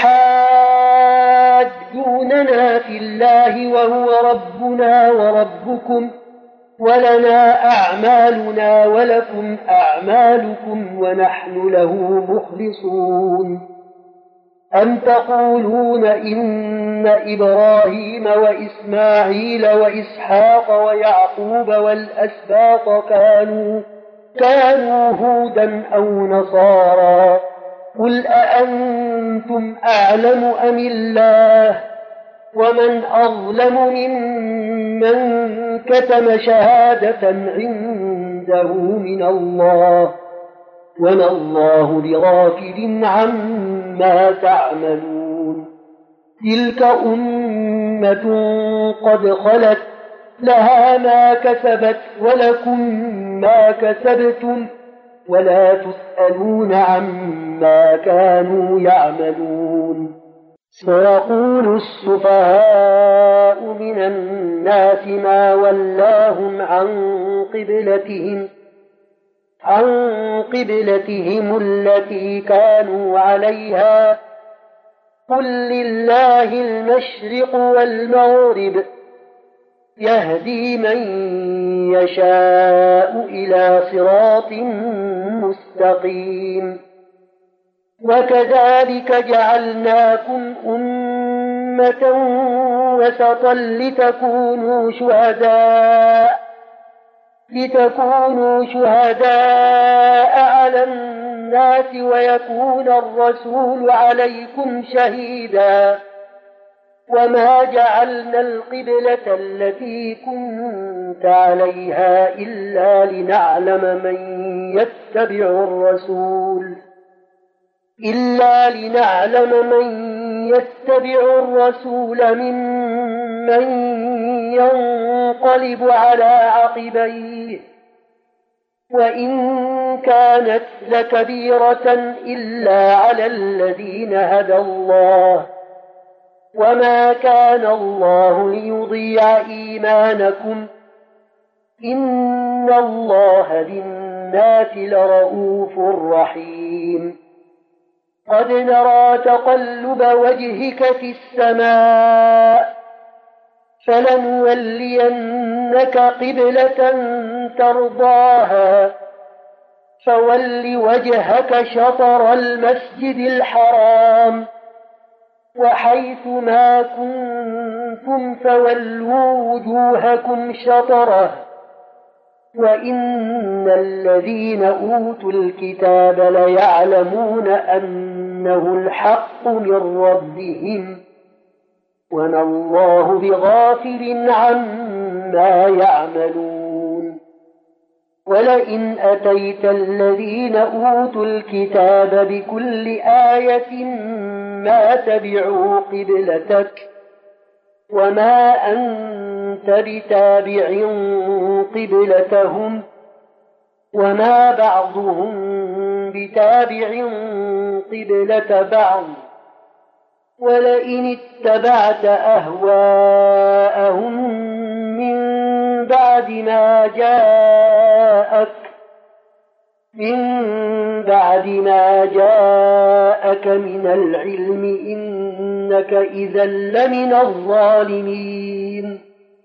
أتحاجوننا في الله وهو ربنا وربكم ولنا أعمالنا ولكم أعمالكم ونحن له مخلصون أم تقولون إن إبراهيم وإسماعيل وإسحاق ويعقوب والأسباط كانوا, كانوا هودا أو نصارى قل أأنتم أعلم أم الله ومن أظلم ممن كتم شهادة عنده من الله وما الله بغافل عما تعملون تلك أمة قد خلت لها ما كسبت ولكم ما كسبتم ولا تسألون عما كانوا يعملون سيقول السفهاء من الناس ما ولاهم عن قبلتهم عن قبلتهم التي كانوا عليها قل لله المشرق والمغرب يهدي من يشاء إلى صراط مستقيم وكذلك جعلناكم أمة وسطا لتكونوا شهداء لتكونوا شهداء على الناس ويكون الرسول عليكم شهيدا وما جعلنا القبلة التي كنت عليها إلا لنعلم من يتبع الرسول إلا لنعلم من يتبع الرسول ممن ينقلب على عقبيه وإن كانت لكبيرة إلا على الذين هدى الله وما كان الله ليضيع إيمانكم إن الله بالناس لرءوف رحيم قد نرى تقلب وجهك في السماء فلنولينك قبلة ترضاها فول وجهك شطر المسجد الحرام وحيث ما كنتم فولوا وجوهكم شطره وإن الذين أوتوا الكتاب ليعلمون أنه الحق من ربهم وما الله بغافل عما يعملون ولئن أتيت الذين أوتوا الكتاب بكل آية ما تبعوا قبلتك وما أنت بتابع قبلتهم وما بعضهم بتابع قبلة بعض ولئن اتبعت أهواءهم من بعد ما جاءك من بعد ما جاءك من العلم إنك إذا لمن الظالمين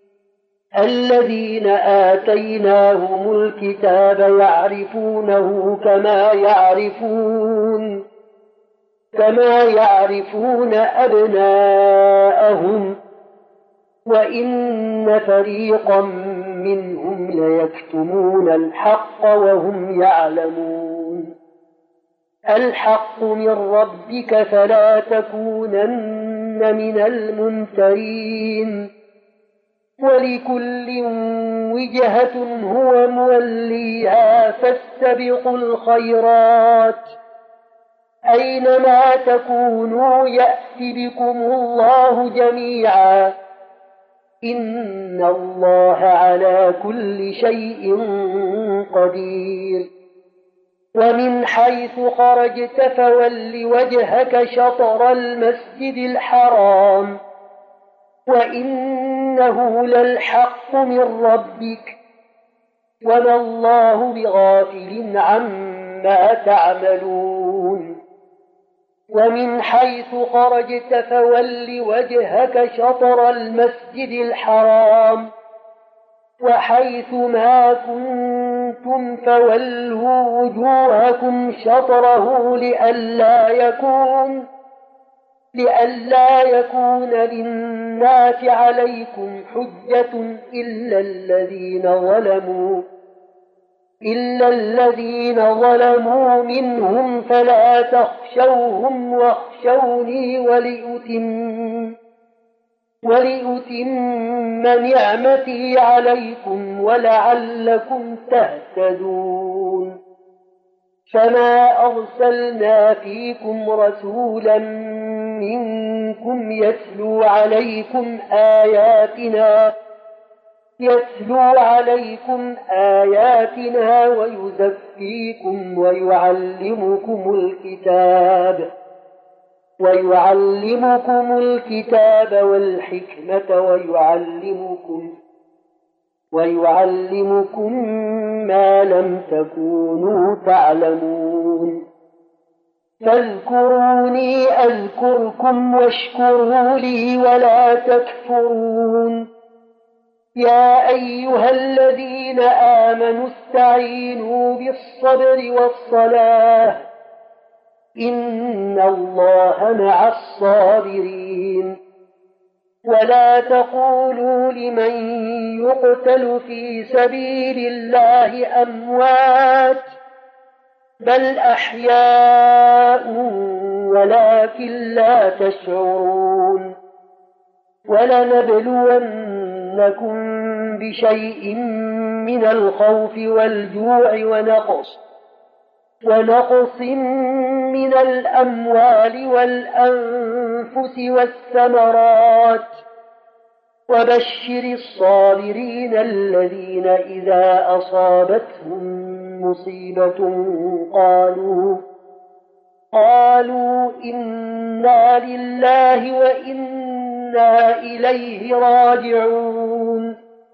الذين آتيناهم الكتاب يعرفونه كما يعرفون كما يعرفون أبناءهم وإن فريقا منهم ليكتمون الحق وهم يعلمون الحق من ربك فلا تكونن من الممترين ولكل وجهة هو موليها فاستبقوا الخيرات أينما تكونوا يأت بكم الله جميعا إن الله على كل شيء قدير ومن حيث خرجت فول وجهك شطر المسجد الحرام وإنه للحق من ربك وما الله بغافل عما تعملون ومن حيث خرجت فول وجهك شطر المسجد الحرام وحيث ما كنتم فولوا وجوهكم شطره لئلا يكون لئلا يكون للناس عليكم حجة إلا الذين ظلموا إلا الذين ظلموا منهم فلا تخشوهم واخشوني ولأتم ولأتم نعمتي عليكم ولعلكم تهتدون فما أرسلنا فيكم رسولا منكم يتلو عليكم آياتنا يتلو عليكم آياتنا ويزكيكم ويعلمكم الكتاب ويعلمكم الكتاب والحكمة ويعلمكم ويعلمكم ما لم تكونوا تعلمون فاذكروني أذكركم واشكروا لي ولا تكفرون يا أيها الذين آمنوا استعينوا بالصبر والصلاة إن الله مع الصابرين ولا تقولوا لمن يقتل في سبيل الله أموات بل أحياء ولكن لا تشعرون ولنبلونكم بشيء من الخوف والجوع ونقص ونقص من الأموال والأنفس والثمرات وبشر الصابرين الذين إذا أصابتهم مصيبة قالوا قالوا إنا لله وإنا إليه راجعون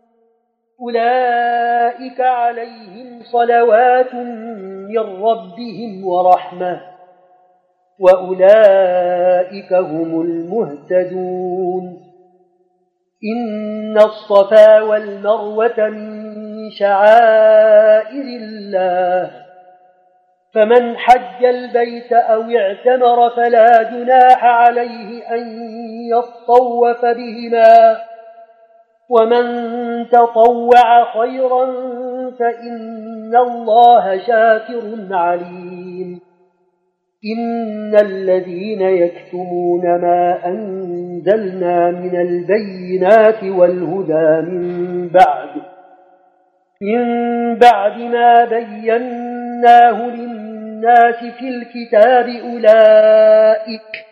أولئك عليهم صلوات من ربهم ورحمة وأولئك هم المهتدون إن الصفا والمروة من شعائر الله فمن حج البيت أو اعتمر فلا جناح عليه أن يطوف بهما ومن تطوع خيرا فإن الله شاكر عليم إن الذين يكتمون ما أنزلنا من البينات والهدى من بعد من بعد ما بيناه للناس في الكتاب أولئك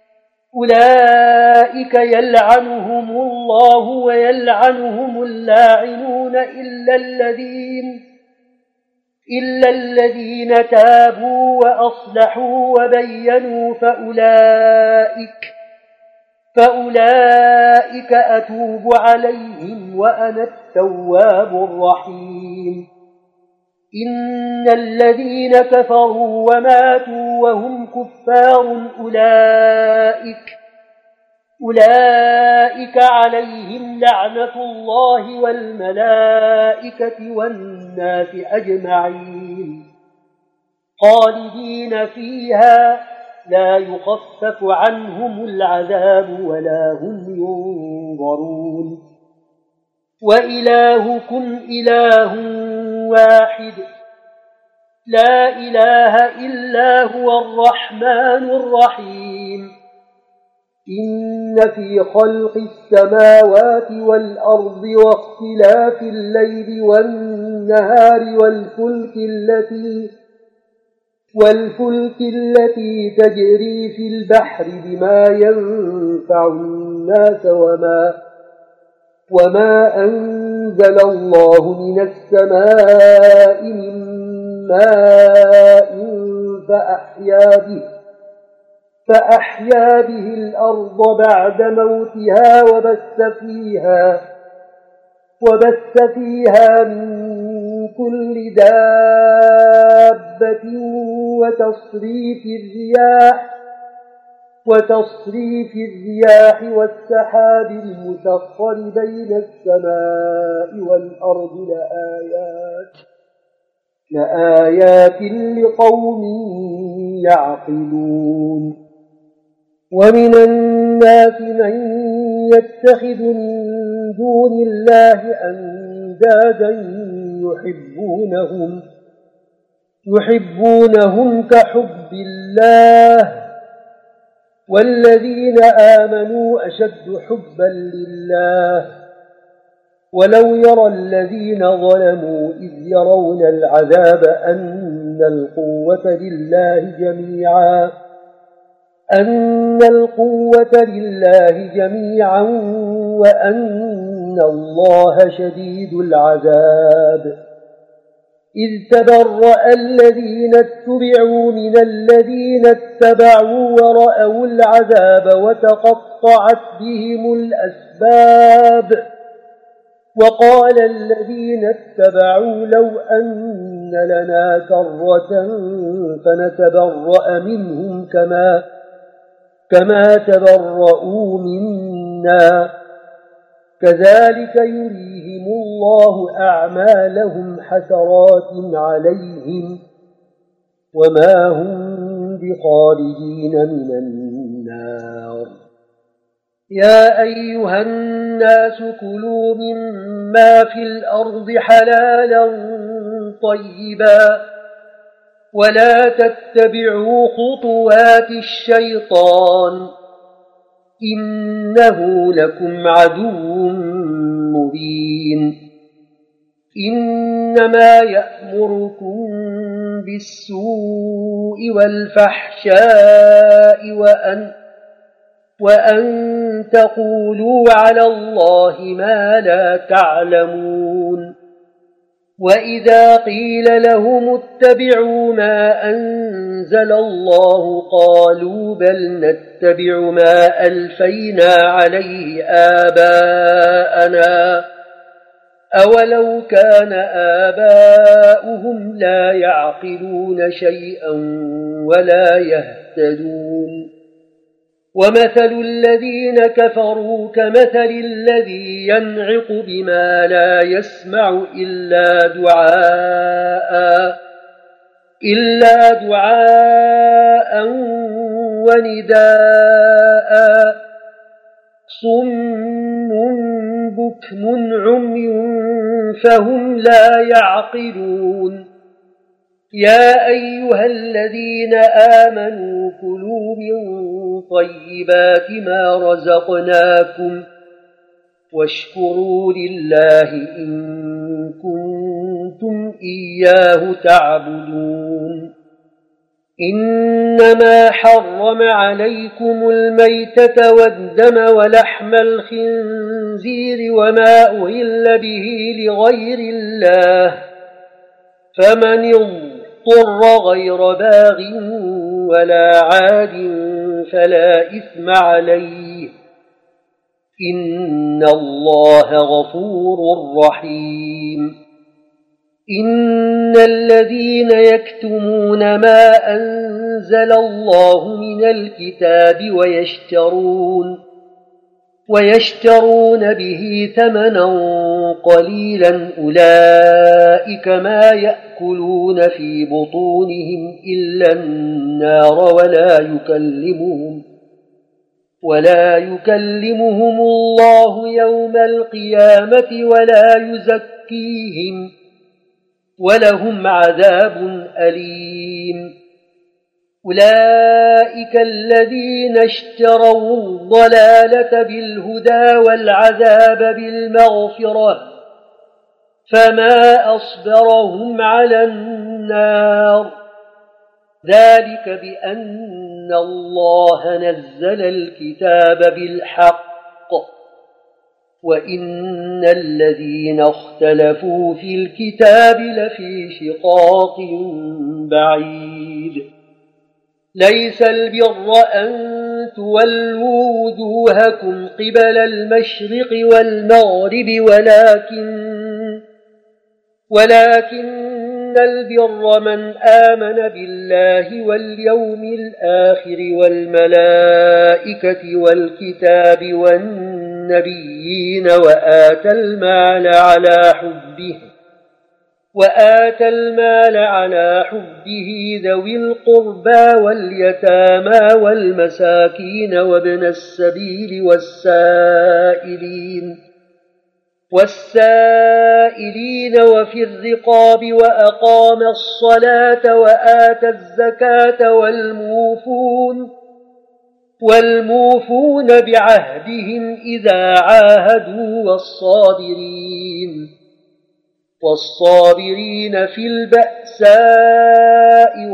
أولئك يلعنهم الله ويلعنهم اللاعنون إلا الذين إلا الذين تابوا وأصلحوا وبينوا فأولئك فأولئك أتوب عليهم وأنا التواب الرحيم إن الذين كفروا وماتوا وهم كفار أولئك أولئك عليهم لعنة الله والملائكة والناس أجمعين خالدين فيها لا يخفف عنهم العذاب ولا هم ينظرون وإلهكم إله واحد لا إله إلا هو الرحمن الرحيم إن في خلق السماوات والأرض واختلاف الليل والنهار والفلك التي والفلك التي تجري في البحر بما ينفع الناس وما وما أنزل الله من السماء من ماء فأحيا به فأحيا به الأرض بعد موتها وبث فيها وبث فيها من كل دابة وتصريف الرياح وتصريف الرياح والسحاب المسخر بين السماء والأرض لآيات لآيات لقوم يعقلون ومن الناس من يتخذ من دون الله أندادا يحبونهم يحبونهم كحب الله والذين آمنوا أشد حبا لله ولو يرى الذين ظلموا إذ يرون العذاب أن القوة لله جميعا أن القوة لله جميعا وأن الله شديد العذاب إذ تبرأ الذين اتبعوا من الذين اتبعوا ورأوا العذاب وتقطعت بهم الأسباب وقال الذين اتبعوا لو أن لنا كرة فنتبرأ منهم كما كما تبرؤوا منا كذلك يريهم الله أعمالهم حسرات عليهم وما هم بخارجين من النار يا أيها الناس كلوا مما في الأرض حلالا طيبا ولا تتبعوا خطوات الشيطان إنه لكم عدو مبين إنما يأمركم بالسوء والفحشاء وأن وأن تقولوا على الله ما لا تعلمون وإذا قيل لهم اتبعوا ما أنزل الله قالوا بل نتبع ما ألفينا عليه آباءنا أولو كان آباؤهم لا يعقلون شيئا ولا يهتدون ومثل الذين كفروا كمثل الذي ينعق بما لا يسمع إلا دعاء إلا دعاء ونداء صم بكم عمي فهم لا يعقلون يا أيها الذين آمنوا كلوا من طيبات ما رزقناكم واشكروا لله إن كنتم إياه تعبدون إنما حرم عليكم الميتة والدم ولحم الخنزير وما أهل به لغير الله فمن اضطر غير باغ ولا عاد فلا إثم عليه إن الله غفور رحيم إن الذين يكتمون ما أنزل الله من الكتاب ويشترون ويشترون به ثمنا قليلا أولئك ما يأكلون في بطونهم إلا النار ولا يكلمهم ولا يكلمهم الله يوم القيامة ولا يزكيهم ولهم عذاب أليم. أولئك الذين اشتروا الضلالة بالهدى والعذاب بالمغفرة فما أصبرهم على النار، ذلك بأن الله نزل الكتاب بالحق وإن الذين اختلفوا في الكتاب لفي شقاق بعيد. ليس البر أن تولوا وجوهكم قبل المشرق والمغرب ولكن ولكن البر من آمن بالله واليوم الآخر والملائكة والكتاب والنبيين وآتى المال على حبه وآتى المال على حبه ذوي القربى واليتامى والمساكين وابن السبيل والسائلين والسائلين وفي الرقاب وأقام الصلاة وآتى الزكاة والموفون والموفون بعهدهم إذا عاهدوا والصابرين والصابرين في البأساء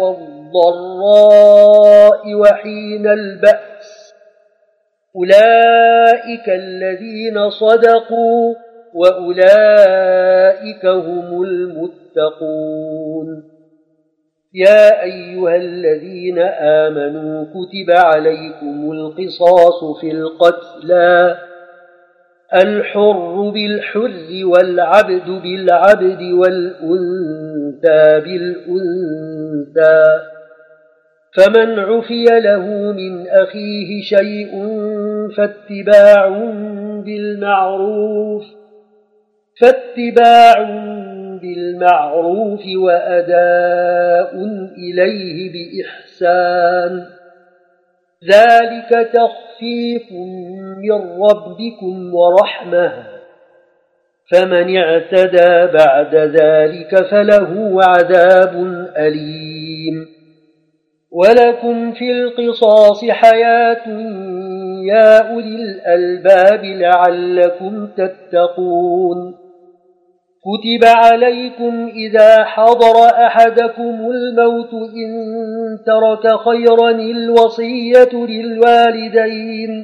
والضراء وحين البأس، أولئك الذين صدقوا وأولئك هم المتقون. يا أيها الذين آمنوا كتب عليكم القصاص في القتلى، الحر بالحر والعبد بالعبد والأنثى بالأنثى، فمن عفي له من أخيه شيء فاتباع بالمعروف فاتباع بالمعروف وأداء إليه بإحسان، ذلك تخفيف من ربكم ورحمة، فمن اعتدى بعد ذلك فله عذاب أليم. ولكم في القصاص حياة يا أولي الألباب لعلكم تتقون. كتب عليكم إذا حضر أحدكم الموت إن ترك خيرا الوصية للوالدين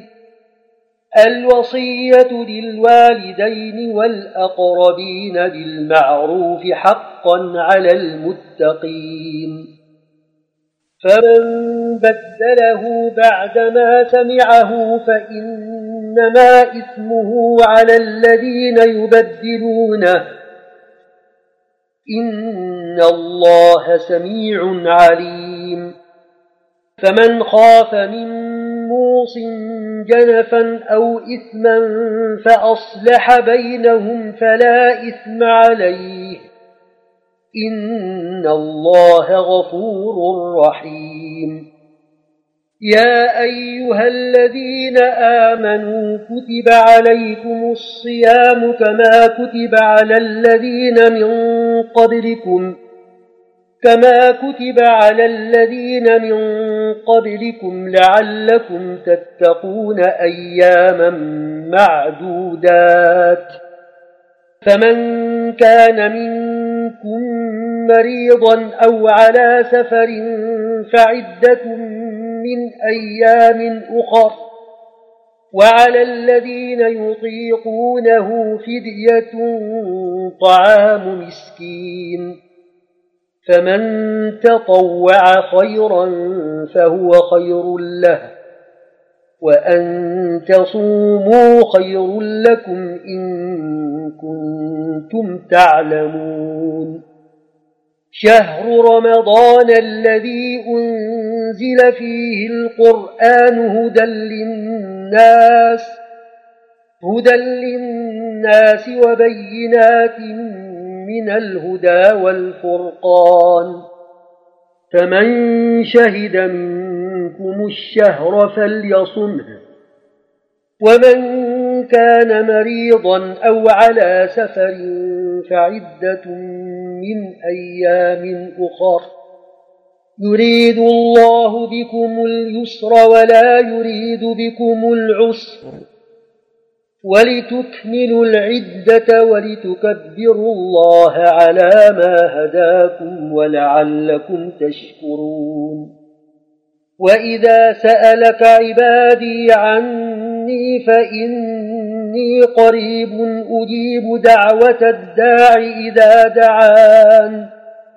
الوصية للوالدين والأقربين بالمعروف حقا على المتقين. فمن بدله بعدما سمعه فإنما إثمه على الذين يبدلونه، إن الله سميع عليم. فمن خاف من موص جنفا أو إثما فأصلح بينهم فلا إثم عليه، إن الله غفور رحيم. يا أيها الذين آمنوا كتب عليكم الصيام كما كتب على الذين من قبلكم كما كتب على الذين من قبلكم لعلكم تتقون أياما معدودات. فمن كان منكم مريضا أو على سفر فعدة من أيام أخر، وعلى الذين يطيقونه فدية طعام مسكين، فمن تطوع خيرا فهو خير له، وأن تصوموا خير لكم إن كنتم تعلمون. شهر رمضان الذي أنزل فيه القرآن هدى للناس هدى للناس وبينات من الهدى والفرقان، فمن شهد منكم الشهر فليصمه، ومن كان مريضا أو على سفر فعدة من أيام أخر يريد الله بكم اليسر ولا يريد بكم العسر ولتكملوا العدة ولتكبروا الله على ما هداكم ولعلكم تشكرون. وإذا سألك عبادي عني فإني قريب أجيب دعوة الداع إذا دعان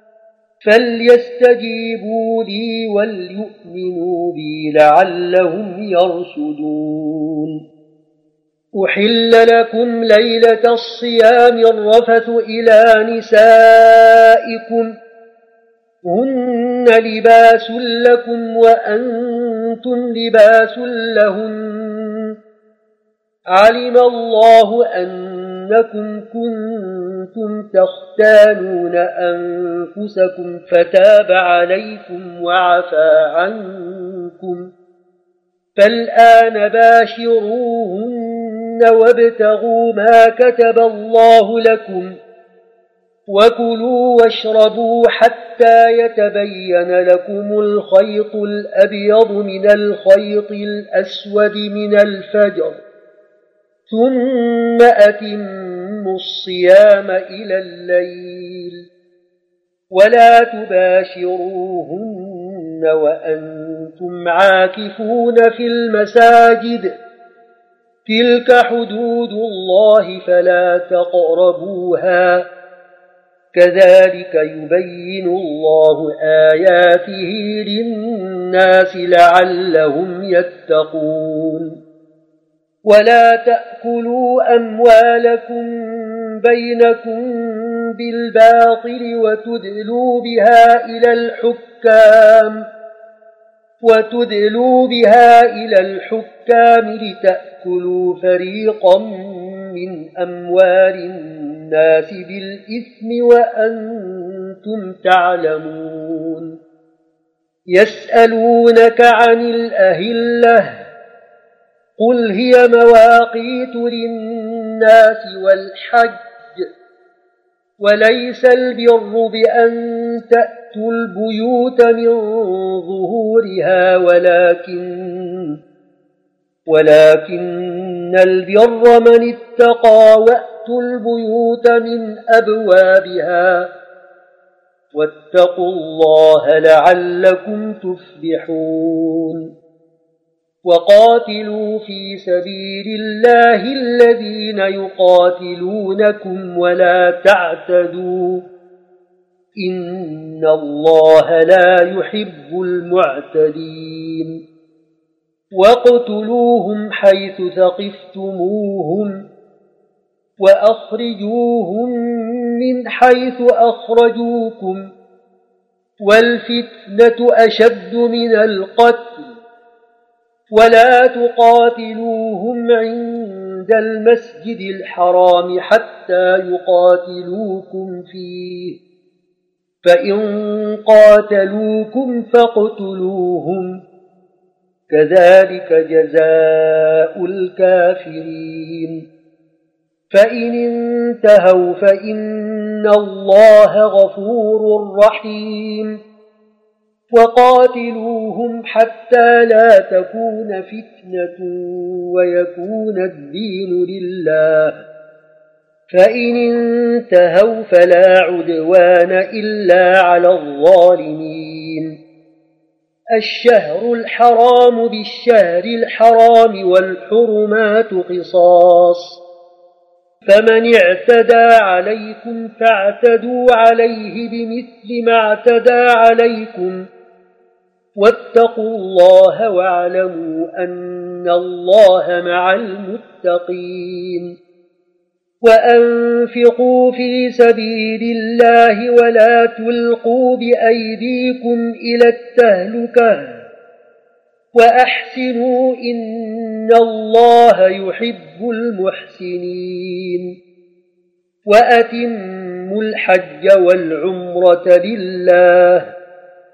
فليستجيبوا لي وليؤمنوا بي لعلهم يرشدون. أحل لكم ليلة الصيام الرفث إلى نسائكم هن لباس لكم وأنتم لباس لهن علم الله أنكم كنتم تختانون أنفسكم فتاب عليكم وعفى عنكم فالآن باشروهن وابتغوا ما كتب الله لكم وكلوا واشربوا حتى يتبين لكم الخيط الأبيض من الخيط الأسود من الفجر ثم أتموا الصيام إلى الليل ولا تباشروهن وأنتم عاكفون في المساجد تلك حدود الله فلا تقربوها كذلك يبين الله آياته للناس لعلهم يتقون. ولا تأكلوا أموالكم بينكم بالباطل وتدلوا بها إلى الحكام وتدلوا بها إلى الحكام لتأكلوا فريقا من أموال الناس بالإثم وأنتم تعلمون. يسألونك عن الأهلة قل هي مواقيت للناس والحج وليس البر بأن تأتوا البيوت من ظهورها ولكن ولكن البر من اتقى وأتوا البيوت من أبوابها واتقوا الله لعلكم تفلحون. وقاتلوا في سبيل الله الذين يقاتلونكم ولا تعتدوا إن الله لا يحب المعتدين. واقتلوهم حيث ثقفتموهم وأخرجوهم من حيث أخرجوكم والفتنة أشد من القتل ولا تقاتلوهم عند المسجد الحرام حتى يقاتلوكم فيه فإن قاتلوكم فاقتلوهم كذلك جزاء الكافرين. فإن انتهوا فإن الله غفور رحيم. وقاتلوهم حتى لا تكون فتنة ويكون الدين لله فإن انتهوا فلا عدوان إلا على الظالمين. الشهر الحرام بالشهر الحرام والحرمات قصاص فمن اعتدى عليكم فاعتدوا عليه بمثل ما اعتدى عليكم واتقوا الله واعلموا أن الله مع المتقين. وأنفقوا في سبيل الله ولا تلقوا بأيديكم إلى التهلكة وأحسنوا إن الله يحب المحسنين. وأتموا الحج والعمرة لله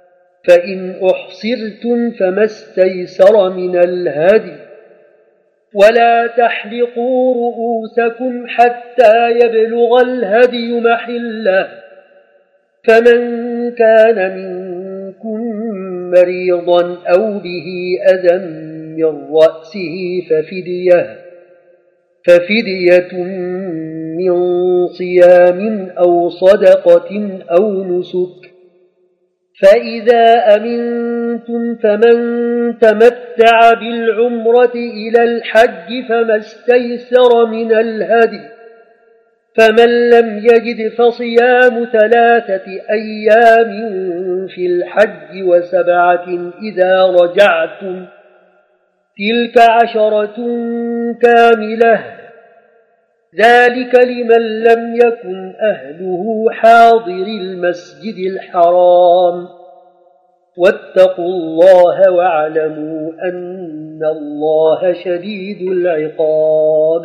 فإن أحصرتم فما استيسر من الهدي ولا تحلقوا رؤوسكم حتى يبلغ الهدي محله، فمن كان منكم مريضا أو به أذى من رأسه ففدية, ففدية من صيام أو صدقة أو نسك، فإذا أمنتم فمن تمتع بالعمرة إلى الحج فما استيسر من الهدي، فمن لم يجد فصيام ثلاثة أيام في الحج وسبعة إذا رجعتم، تلك عشرة كاملة، ذلك لمن لم يكن أهله حاضر المسجد الحرام. واتقوا الله واعلموا أن الله شديد العقاب.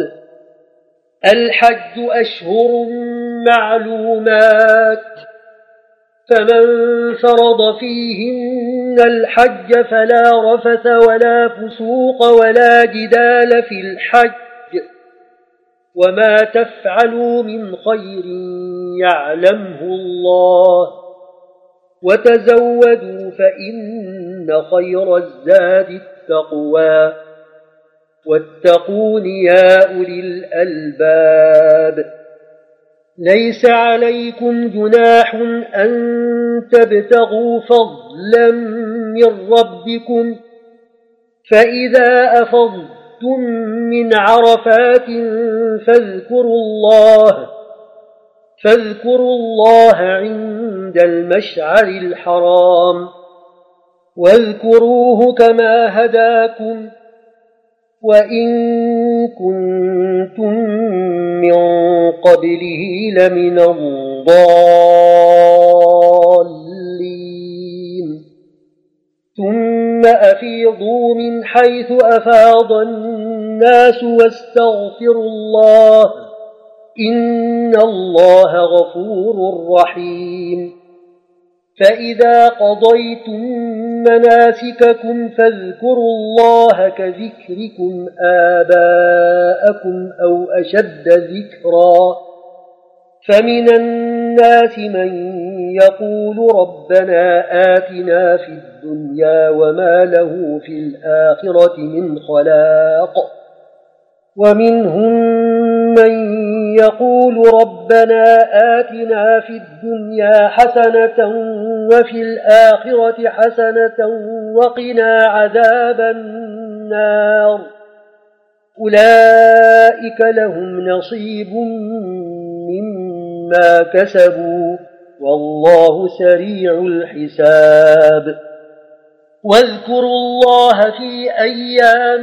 الحج أشهر معلومات، فمن فرض فيهن الحج فلا رفث ولا فسوق ولا جدال في الحج، وما تفعلوا من خير يعلمه الله، وتزودوا فإن خير الزاد التقوى، واتقون يا أولي الألباب. ليس عليكم جناح أن تبتغوا فضلا من ربكم، فإذا أفضتم من عرفات فاذكروا الله فاذكروا الله عند المشعر الحرام، واذكروه كما هداكم وإن كنتم من قبله لمن الضالين. ثم أفيضوا من حيث أفاض الناس واستغفروا الله، إن الله غفور رحيم. فإذا قضيتم مناسككم فاذكروا الله كذكركم آباءكم أو أشد ذكرا، فمن الناس من يقول ربنا آتنا في الدنيا وما له في الآخرة من خلاق، ومنهم من يقول ربنا آتنا في الدنيا حسنة وفي الآخرة حسنة وقنا عذاب النار، أولئك لهم نصيب مما كسبوا والله سريع الحساب. واذكروا الله في أيام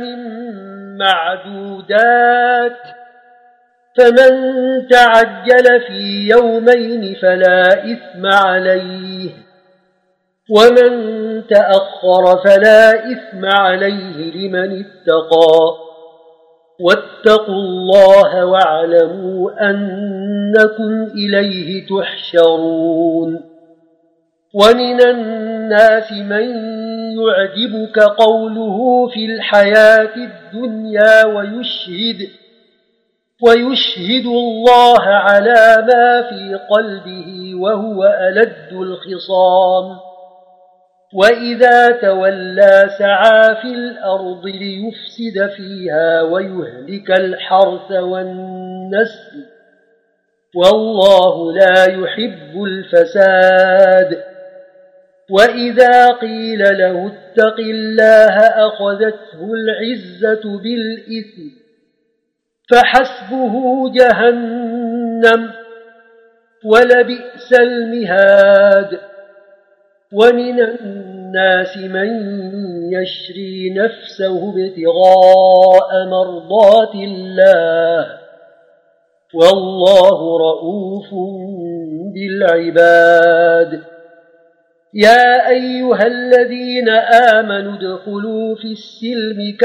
معدودات، فمن تعجل في يومين فلا إثم عليه، ومن تأخر فلا إثم عليه لمن اتقى. واتقوا الله واعلموا أنكم إليه تحشرون. ومن الناس من يعجبك قوله في الحياة الدنيا ويشهد ويشهد الله على ما في قلبه وهو ألد الخصام، وإذا تولى سعى في الأرض ليفسد فيها ويهلك الحرث والنسل، والله لا يحب الفساد. وإذا قيل له اتق الله أخذته العزة بالإثم، فحسبه جهنم ولبئس المهاد. ومن الناس من يشري نفسه ابتغاء مرضات الله، والله رؤوف بالعباد. يا أيها الذين آمنوا ادخلوا في السلم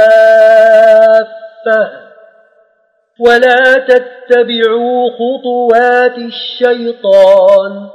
كافة ولا تتبعوا خطوات الشيطان،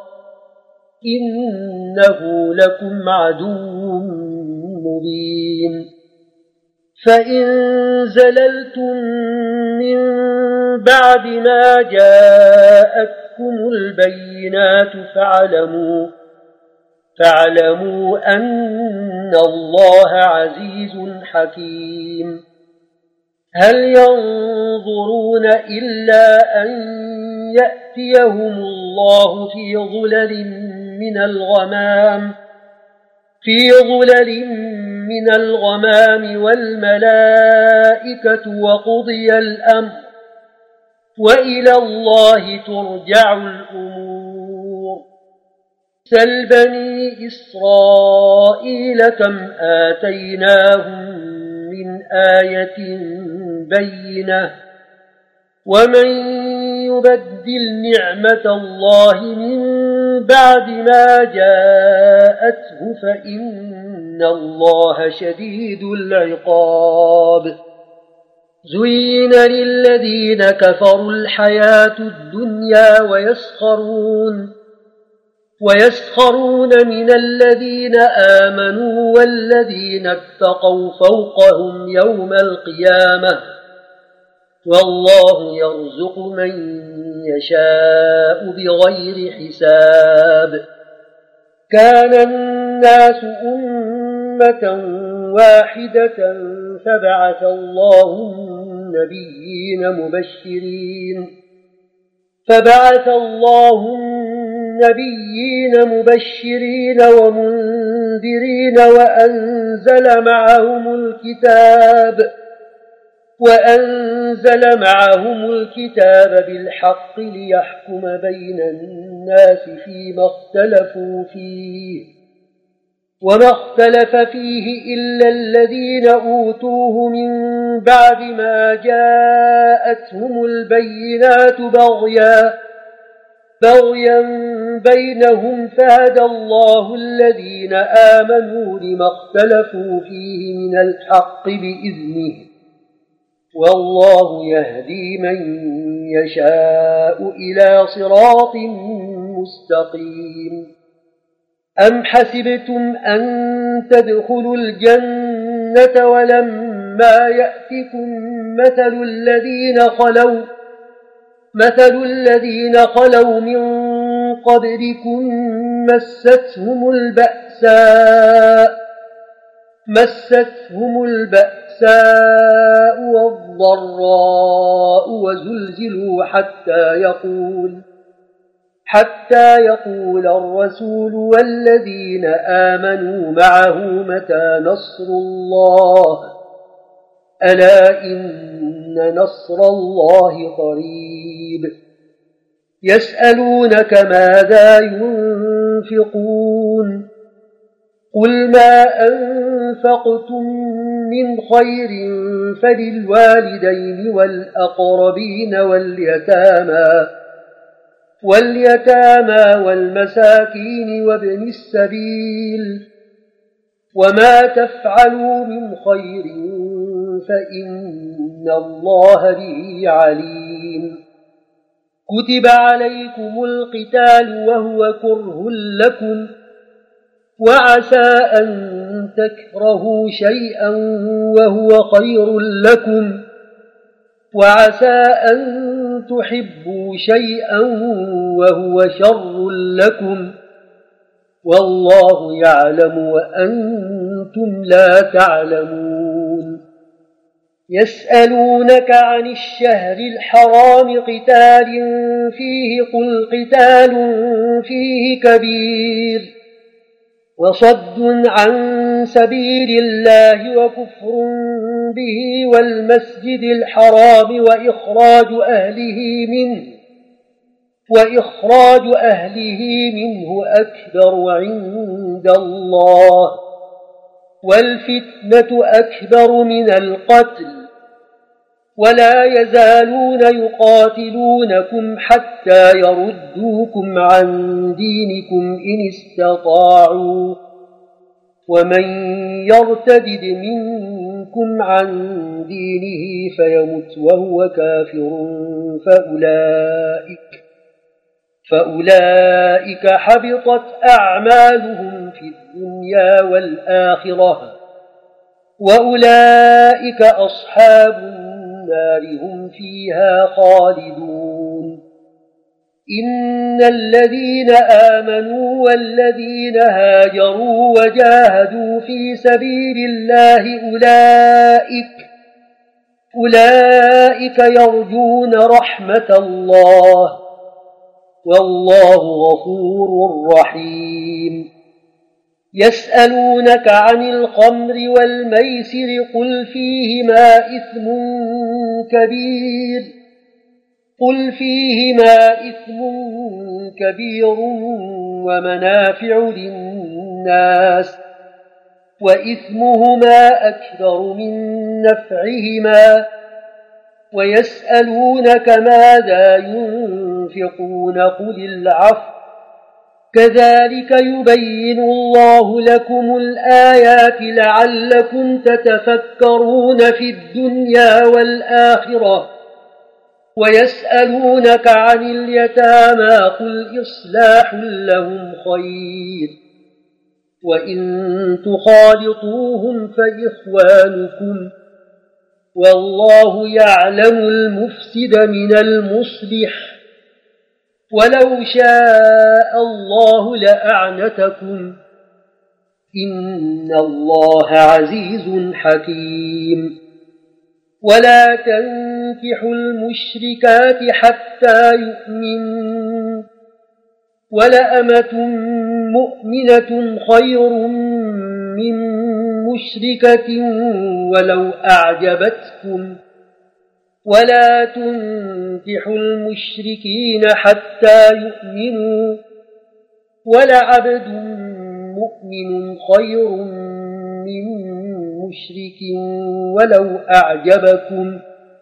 إنه لكم عدو مبين. فإن زللتم من بعد ما جاءتكم البينات فاعلموا فاعلموا أن الله عزيز حكيم. هل ينظرون إلا أن يأتيهم الله في ظلل من الغمام في ظلل من الغمام والملائكة وقضي الأمر وإلى الله ترجع الأمور. سل بني إسرائيل كم آتيناهم من آية بينة ومن يبدل نعمة الله من بعد ما جاءته فإن الله شديد العقاب. زين للذين كفروا الحياة الدنيا ويسخرون ويسخرون من الذين آمنوا والذين اتقوا فوقهم يوم القيامة والله يرزق من يشاء بغير حساب. كان الناس أمة واحدة فبعث الله النبيين مبشرين فبعث الله النبيين مبشرين ومنذرين وأنزل معهم الكتاب وأنزل معهم الكتاب بالحق ليحكم بين الناس فيما اختلفوا فيه وما اختلف فيه إلا الذين أوتوه من بعد ما جاءتهم البينات بغيا بغيا بينهم فهدى الله الذين آمنوا لما اختلفوا فيه من الحق بإذنه والله يهدي من يشاء إلى صراط مستقيم. أم حسبتم أن تدخلوا الجنة ولما يأتكم مثل الذين خلوا مثل الذين خلوا من قبلكم مستهم البأساء مستهم البأساء والضراء وزلزلوا حتى يقول حتى يقول الرسول والذين آمنوا معه متى نصر الله ألا إن نصر الله قريب. يسألونك ماذا ينفقون قل ما أنفقتم من خير فللوالدين والأقربين واليتامى واليتامى والمساكين وابن السبيل وما تفعلوا من خير فإن الله به عليم. كتب عليكم القتال وهو كره لكم وعسى أن تكرهوا شيئا وهو خير لكم وعسى أن تحبوا شيئا وهو شر لكم والله يعلم وأنتم لا تعلمون. يسألونك عن الشهر الحرام قتال فيه قل قتال فيه كبير وصد عن سبيل الله وكفر به والمسجد الحرام وإخراج أهله منه وإخراج أهله منه أكبر عند الله والفتنة أكبر من القتل ولا يزالون يقاتلونكم حتى يردوكم عن دينكم إن استطاعوا ومن يرتدد منكم عن دينه فيمت وهو كافر فأولئك فأولئك حبطت أعمالهم في الدنيا والآخرة وأولئك أصحاب النار هم فيها خالدون إن الذين آمنوا والذين هاجروا وجاهدوا في سبيل الله أولئك أولئك يرجون رحمة الله والله غفور رحيم يسألونك عن الخمر والميسر قل فيهما إثم كبير قل فيهما إثم كبير ومنافع للناس وإثمهما أكبر من نفعهما ويسألونك ماذا ينفقون قل العفو كذلك يبين الله لكم الآيات لعلكم تتفكرون في الدنيا والآخرة ويسألونك عن اليتامى قل إصلاح لهم خير وإن تخالطوهم فإخوانكم والله يعلم المفسد من المصلح ولو شاء الله لأعنتكم إن الله عزيز حكيم ولا تنكحوا المشركات حتى يؤمنوا ولأمة مؤمنة خير من مشركة ولو أعجبتكم ولا تنكحوا المشركين حتى يؤمنوا ولعبد مؤمن خير من مشرك ولو أعجبكم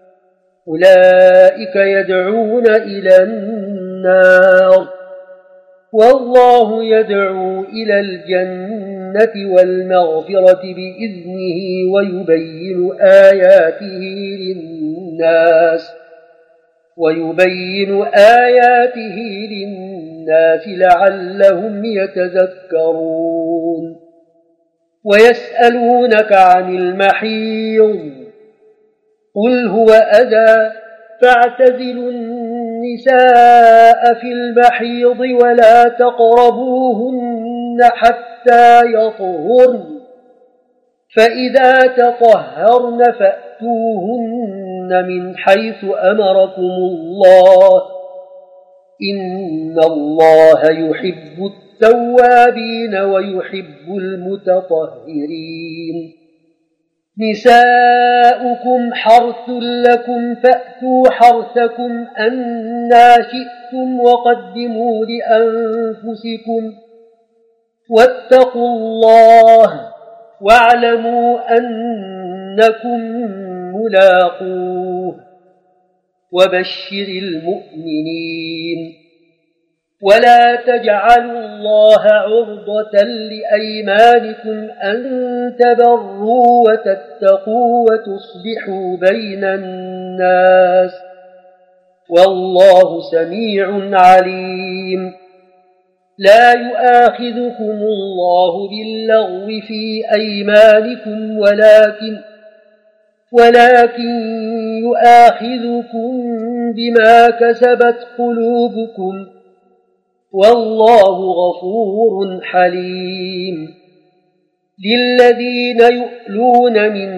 أولئك يدعون إلى النار والله يدعو إلى الجنة والمغفرة بإذنه ويبين آياته للناس ويبين آياته للناس لعلهم يتذكرون ويسألونك عن المحيض قل هو أذى فاعتزلوا النساء في المحيض ولا تقربوهن حتى يطهرن فإذا تطهرن فأتوهن من حيث أمركم الله إن الله يحب التوابين ويحب المتطهرين نساؤكم حرث لكم فأتوا حرثكم أنى شئتم وقدموا لأنفسكم واتقوا الله واعلموا أنكم ملاقوه وبشر المؤمنين ولا تجعلوا الله عرضة لأيمانكم أن تبروا وتتقوا وتصلحوا بين الناس والله سميع عليم لا يؤاخذكم الله باللغو في أيمانكم ولكن ولكن يؤاخذكم بما كسبت قلوبكم والله غفور حليم للذين يؤلون من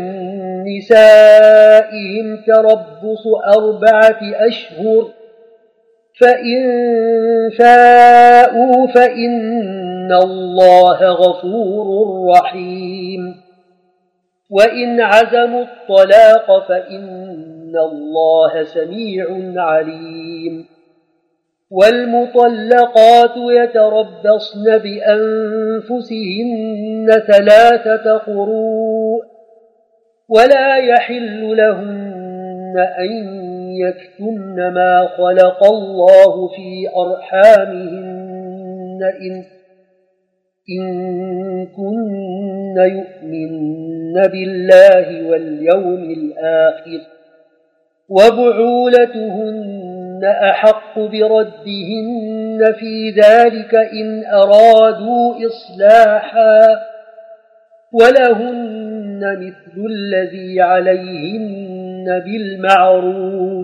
نسائهم تربص أربعة أشهر فإن فاءوا فإن الله غفور رحيم وإن عزموا الطلاق فإن الله سميع عليم والمطلقات يتربصن بأنفسهن ثلاثة قروء ولا يحل لهن أن يكتمن ما خلق الله في أرحامهن إن, إن كن يؤمن بالله واليوم الآخر وبعولتهن أحق بردهن في ذلك إن أرادوا إصلاحا ولهن مثل الذي عليهن بالمعروف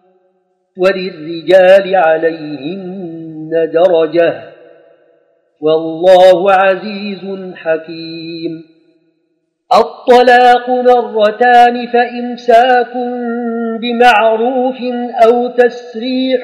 وللرجال عليهن درجة والله عزيز حكيم. الطلاق مرتان فإمساك بمعروف أو تسريح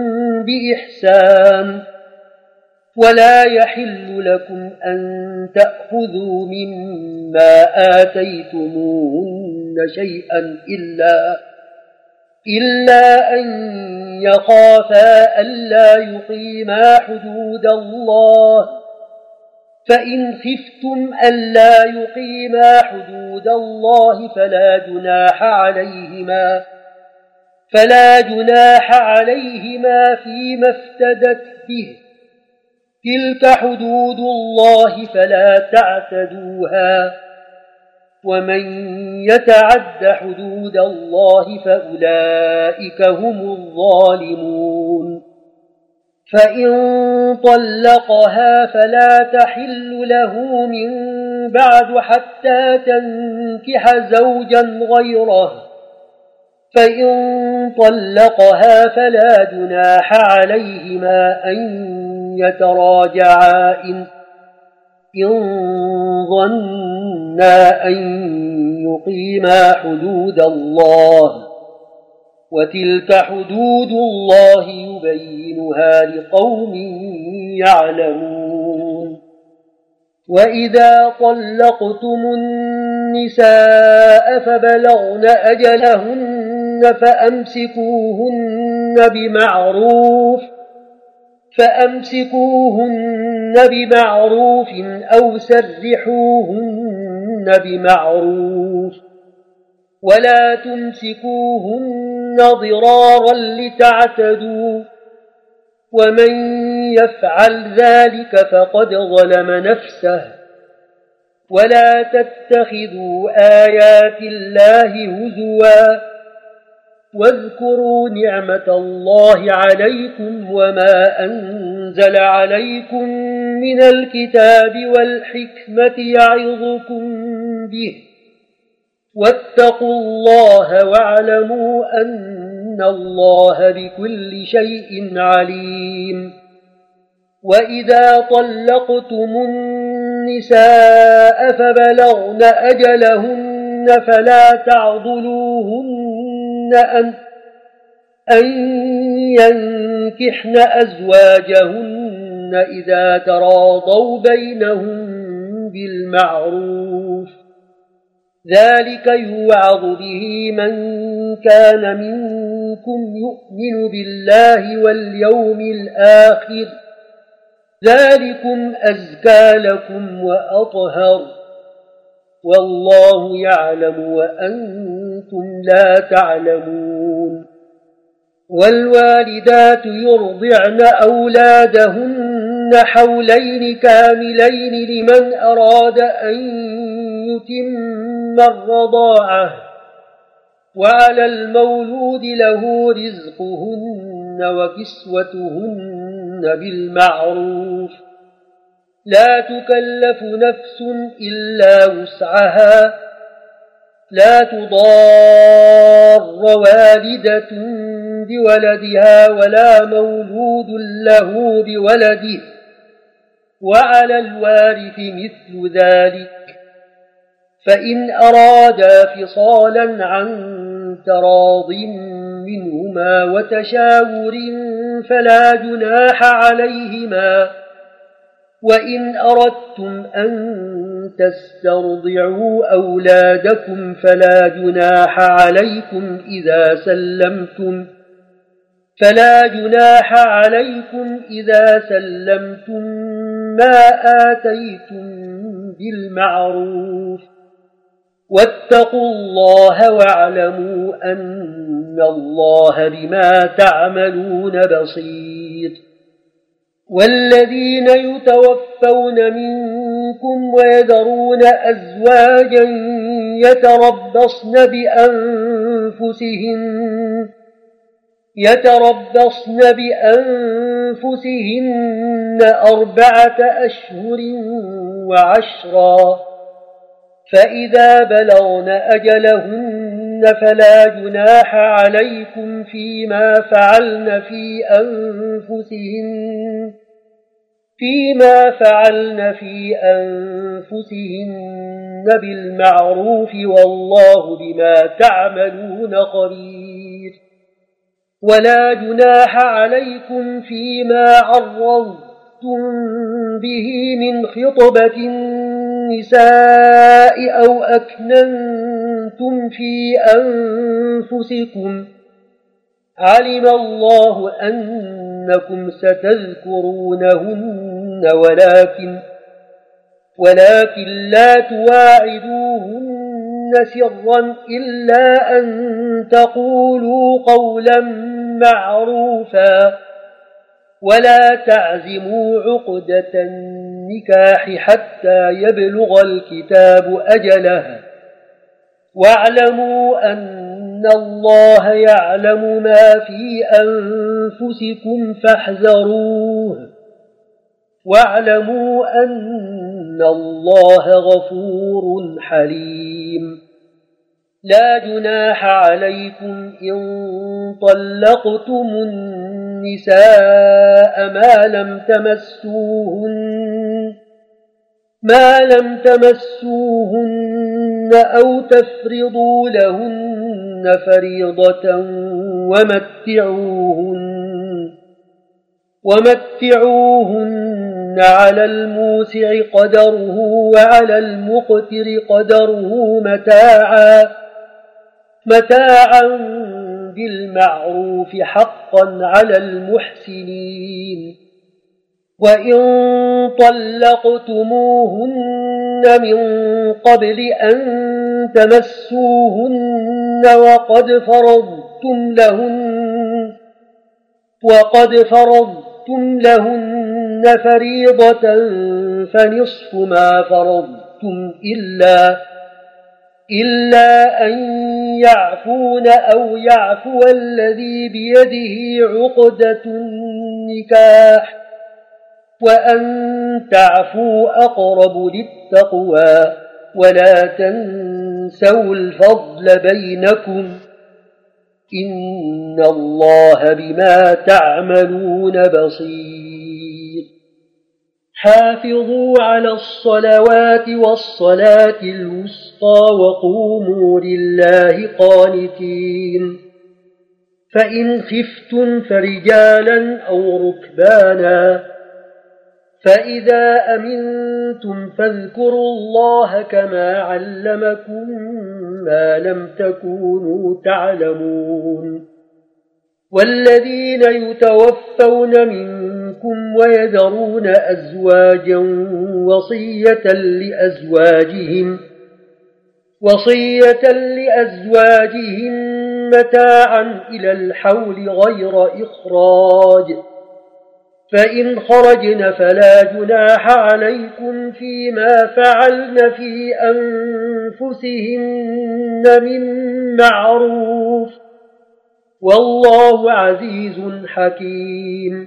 بإحسان ولا يحل لكم أن تأخذوا مما آتيتموهن شيئا إلا إلا أن يخافا ألا يقيما حدود الله فإن خفتم ألا يقيما حدود الله فلا جناح عليهما فلا جناح عليهما فيما افتدت به تلك حدود الله فلا تعتدوها ومن يتعد حدود الله فأولئك هم الظالمون. فإن طلقها فلا تحل له من بعد حتى تنكح زوجا غيره فإن طلقها فلا جناح عليهما أن يتراجعا إن ظنا أن يقيما حدود الله وتلك حدود الله يبينها لقوم يعلمون. وإذا طلقتم النساء فبلغن أجلهن فأمسكوهن بمعروف فأمسكوهن بمعروف أو سرحوهن بمعروف ولا تمسكوهن ضرارا لتعتدوا ومن يفعل ذلك فقد ظلم نفسه ولا تتخذوا آيات الله هزوا واذكروا نعمة الله عليكم وما أنزل عليكم من الكتاب والحكمة يعظكم به واتقوا الله واعلموا أن الله بكل شيء عليم. وإذا طلقتم النساء فبلغن أجلهن فلا تعضلوهن أن, أن ينكحن أزواجهن إذا تراضوا بينهم بالمعروف ذلك يوعظ به من كان منكم يؤمن بالله واليوم الآخر ذلكم أزكى لكم وأطهر والله يعلم وأنتم لا تعلمون. والوالدات يرضعن أولادهن حولين كاملين لمن أراد أن يتم الرضاعة وعلى المولود له رزقهن وكسوتهن بالمعروف لا تكلف نفس إلا وسعها لا تضار والدة بولدها ولا مولود له بولده وعلى الوارث مثل ذلك فإن أرادا فصالا عن تراض منهما وتشاور فلا جناح عليهما وإن أردتم أن تسترضعوا أولادكم فلا جناح عليكم إذا سلمتم فلا جناح عليكم إذا سلمتم ما آتيتم بالمعروف واتقوا الله واعلموا أن الله بما تعملون بصير. والذين يتوفون منكم ويذرون أزواجا يتربصن بأنفسهن يتربصن بأنفسهن أربعة أشهر وعشرا فإذا بلغن أجلهن فلا جناح عليكم فيما فعلن في أنفسهن فيما فعلن في أنفسهن بالمعروف والله بما تعملون خبير. ولا جناح عليكم فيما عرضتم به من خطبة النساء أو أكننتم في أنفسكم علم الله أنكم ستذكرونهن ولكن ولكن لا تواعدوهن سرا إلا أن تقولوا قولا معروفا ولا تعزموا عقدة النكاح حتى يبلغ الكتاب أجله واعلموا أن الله يعلم ما في أنفسكم فاحذروه واعلموا أن الله غفور حليم. لا جناح عليكم إن طلقتم النساء ما لم تمسوهن ما لم تمسوهن أو تفرضوا لهن فريضة ومتعوهن ومتعوهن على الموسع قدره وعلى المقتر قدره متاعا متاعا بالمعروف حقا على المحسنين. وإن طلقتموهن من قبل أن تمسوهن وقد فرضتم لهن وقد فرضتم لهن فريضة فنصف ما فرضتم إلا إلا أن يعفون أو يعفو الذي بيده عقدة النكاح وأن تعفوا أقرب للتقوى ولا تنسوا الفضل بينكم إن الله بما تعملون بصير. حافظوا على الصلوات والصلاة الوسطى وقوموا لله قانتين. فإن خفتم فرجالا أو ركبانا فإذا أمنتم فاذكروا الله كما علمكم ما لم تكونوا تعلمون. والذين يتوفون منكم ويذرون أزواجا وصية لأزواجهم وصية لأزواجهم متاعا إلى الحول غير إخراج فإن خرجن فلا جناح عليكم فيما فعلن في أنفسهن من معروف والله عزيز حكيم.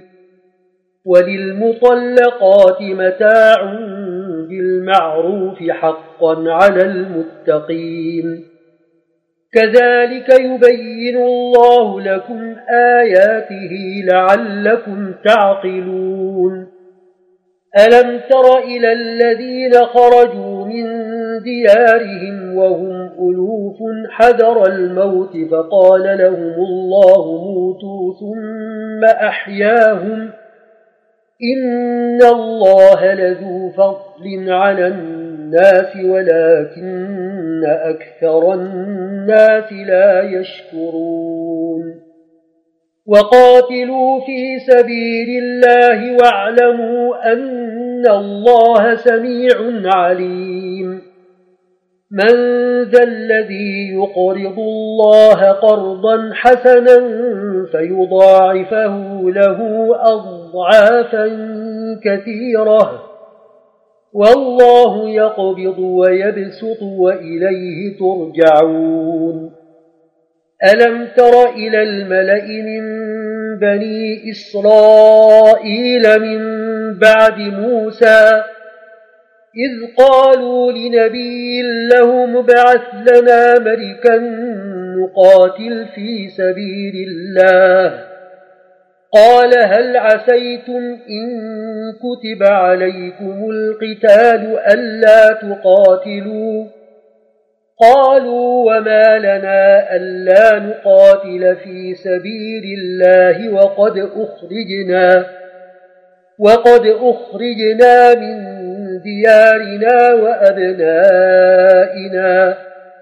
وللمطلقات متاع بالمعروف حقا على المتقين. كذلك يبين الله لكم آياته لعلكم تعقلون. ألم تر إلى الذين خرجوا من ديارهم وهم ألوف حذر الموت فقال لهم الله موتوا ثم أحياهم إن الله لذو فضل على الناس ولكن أكثر الناس لا يشكرون. وقاتلوا في سبيل الله واعلموا أن الله سميع عليم. من ذا الذي يقرض الله قرضا حسنا فيضاعفه له أضعافا كثيرة والله يقبض ويبسط وإليه ترجعون. ألم تر إلى الملأ من بني إسرائيل من بعد موسى إذ قالوا لنبي له ابعث لنا ملكا نقاتل في سبيل الله قال هل عسيتم إن كتب عليكم القتال ألا تقاتلوا قالوا وما لنا ألا نقاتل في سبيل الله وقد أخرجنا وقد أخرجنا من ديارنا وأبنائنا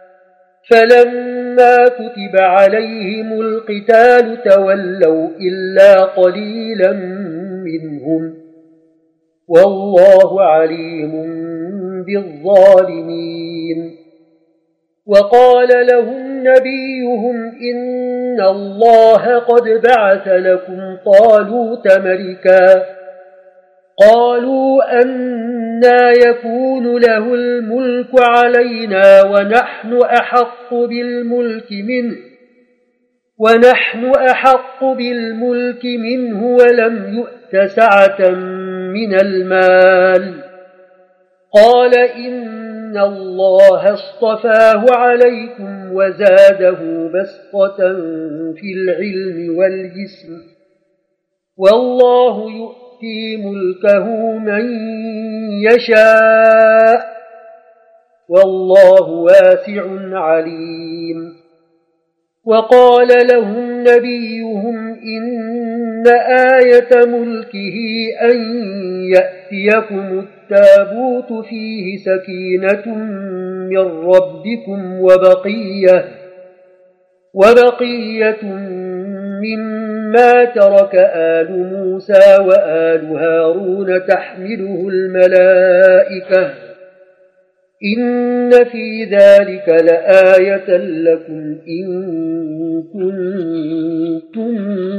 فلما كتب عليهم القتال تولوا إلا قليلا منهم والله عليم بالظالمين وقال لهم نبيهم إن الله قد بعث لكم طالوت ملكا قالوا أنى يكون له الملك علينا ونحن أحق بالملك منه ونحن أحق بالملك منه ولم يؤت سعة من المال قال إن الله اصطفاه عليكم وزاده بسطة في العلم والجسم والله يؤتي ملكه من يشاء والله واسع عليم وقال لهم نبيهم إن آية ملكه أن يأتيكم التابوت فيه سكينة من ربكم وبقية وبقية مما ترك آل موسى وآل هارون تحمله الملائكة إن في ذلك لآية لكم إن كنتم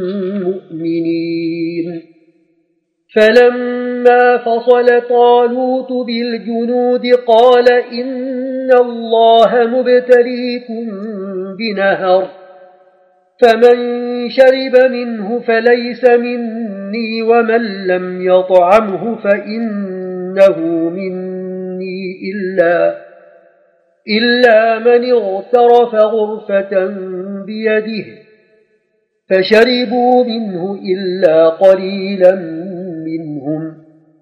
مؤمنين فلما فصل طالوت بالجنود قال إن الله مبتليكم بنهر فمن شرب منه فليس مني ومن لم يطعمه فإنه مني إلا, إلا من اغترف غرفة بيده فشربوا منه إلا قليلا منهم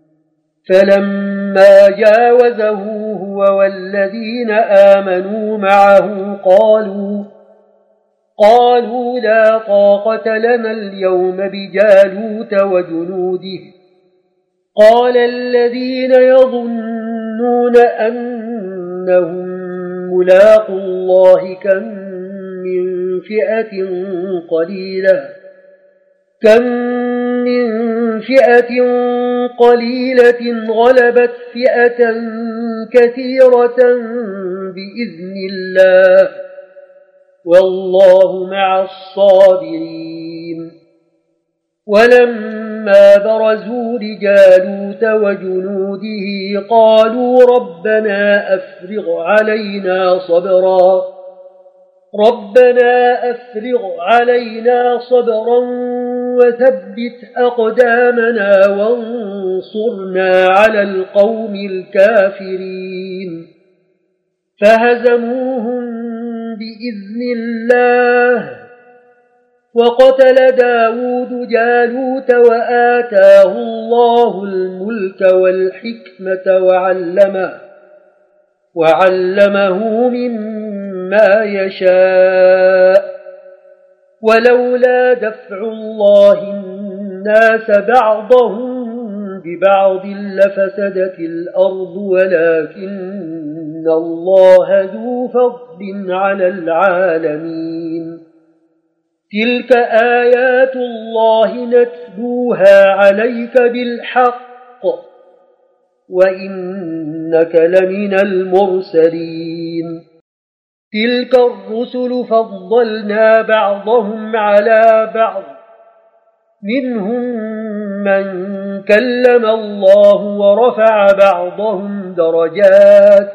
فلما جاوزه هو والذين آمنوا معه قالوا قالوا لا طاقة لنا اليوم بجالوت وجنوده قال الذين يظنون أنهم ملاقوا الله كم من فئة قليلة كم من فئة قليلة غلبت فئة كثيرة بإذن الله والله مع الصابرين ولما برزوا لجالوت وجنوده قالوا ربنا أفرغ علينا صبرا ربنا أفرغ علينا صبرا وثبت أقدامنا وانصرنا على القوم الكافرين فهزموهم بإذن الله وقتل داود جالوت وآتاه الله الملك والحكمة وعلمه, وعلمه مما يشاء ولولا دفع الله الناس بعضهم ببعض لفسدت الأرض ولكن الله ذو فضل على العالمين تلك آيات الله نتلوها عليك بالحق وإنك لمن المرسلين تلك الرسل فضلنا بعضهم على بعض منهم من كلم الله ورفع بعضهم درجات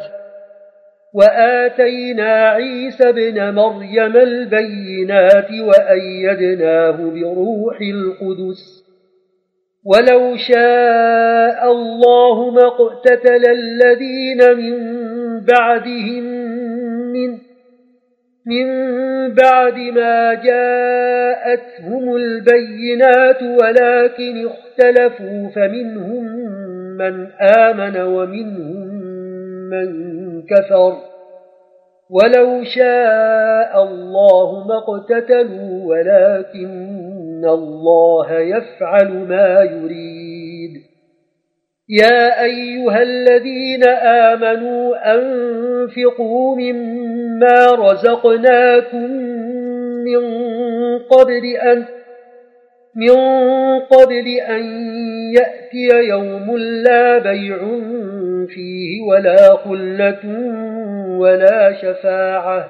وآتينا عيسى ابن مريم البينات وأيدناه بروح القدس ولو شاء الله ما اقتتل الذين من بعدهم من من بعد ما جاءتهم البينات ولكن اختلفوا فمنهم من آمن ومنهم من كفر ولو شاء الله ما اقتتلوا ولكن الله يفعل ما يريد يا أيها الذين آمنوا أنفقوا مما رزقناكم من قبل أن من قبل أن يأتي يوم لا بيع فيه ولا خلة ولا شفاعة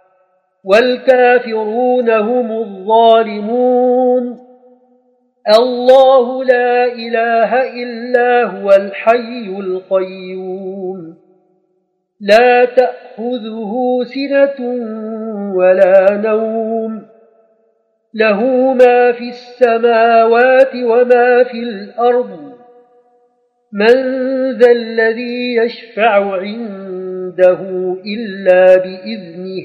والكافرون هم الظالمون الله لا إله إلا هو الحي القيوم لا تأخذه سنة ولا نوم له ما في السماوات وما في الأرض من ذا الذي يشفع عنده إلا بإذنه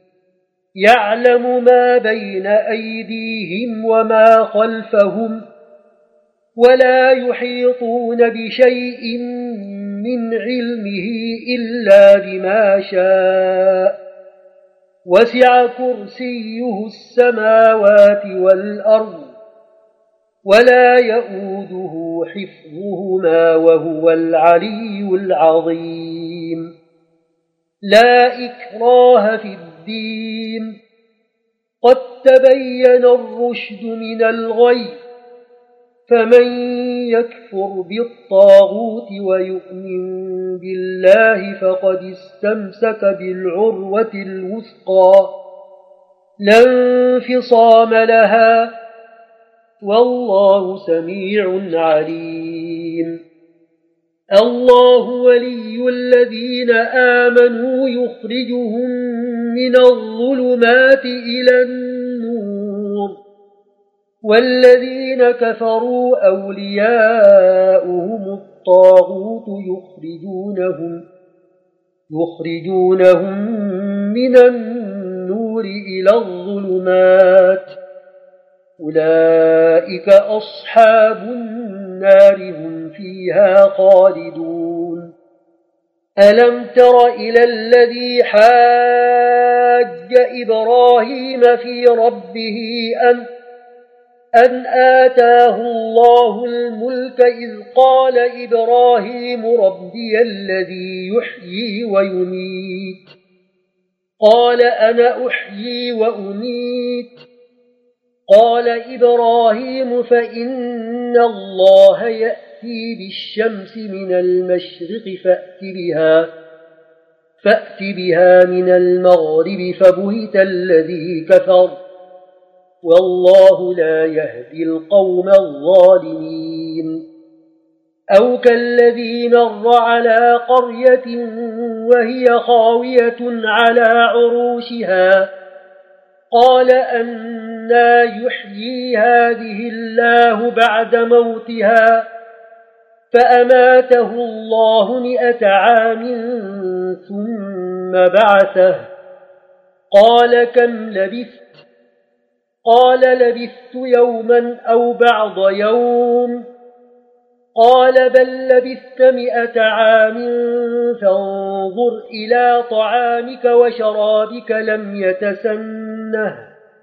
يعلم ما بين أيديهم وما خلفهم ولا يحيطون بشيء من علمه إلا بما شاء وسع كرسيه السماوات والأرض ولا يؤوده حفظهما وهو العلي العظيم لا إكراه في الدين قد تبين الرشد من الغي فمن يكفر بالطاغوت ويؤمن بالله فقد استمسك بالعروة الوثقى لا انفصام لها والله سميع عليم الله ولي الذين آمنوا يخرجهم من الظلمات إلى النور والذين كفروا أولياؤهم الطاغوت يخرجونهم يخرجونهم من النور إلى الظلمات أولئك أصحاب النار هم فيها خالدون ألم تر إلى الذي حاج إبراهيم في ربه أن أن آتاه الله الملك إذ قال إبراهيم ربي الذي يحيي ويميت قال أنا أحيي وأميت قال إبراهيم فإن الله يأتي بالشمس من المشرق فأت بها فأت بها من المغرب فبهت الذي كفر والله لا يهدي القوم الظالمين أو كالذي مر على قرية وهي خاوية على عروشها قال أنى يحيي هذه الله بعد موتها فأماته الله مئة عام ثم بعثه قال كم لبثت قال لبثت يوما أو بعض يوم قال بل لبثت مئة عام فانظر إلى طعامك وشرابك لم يتسنه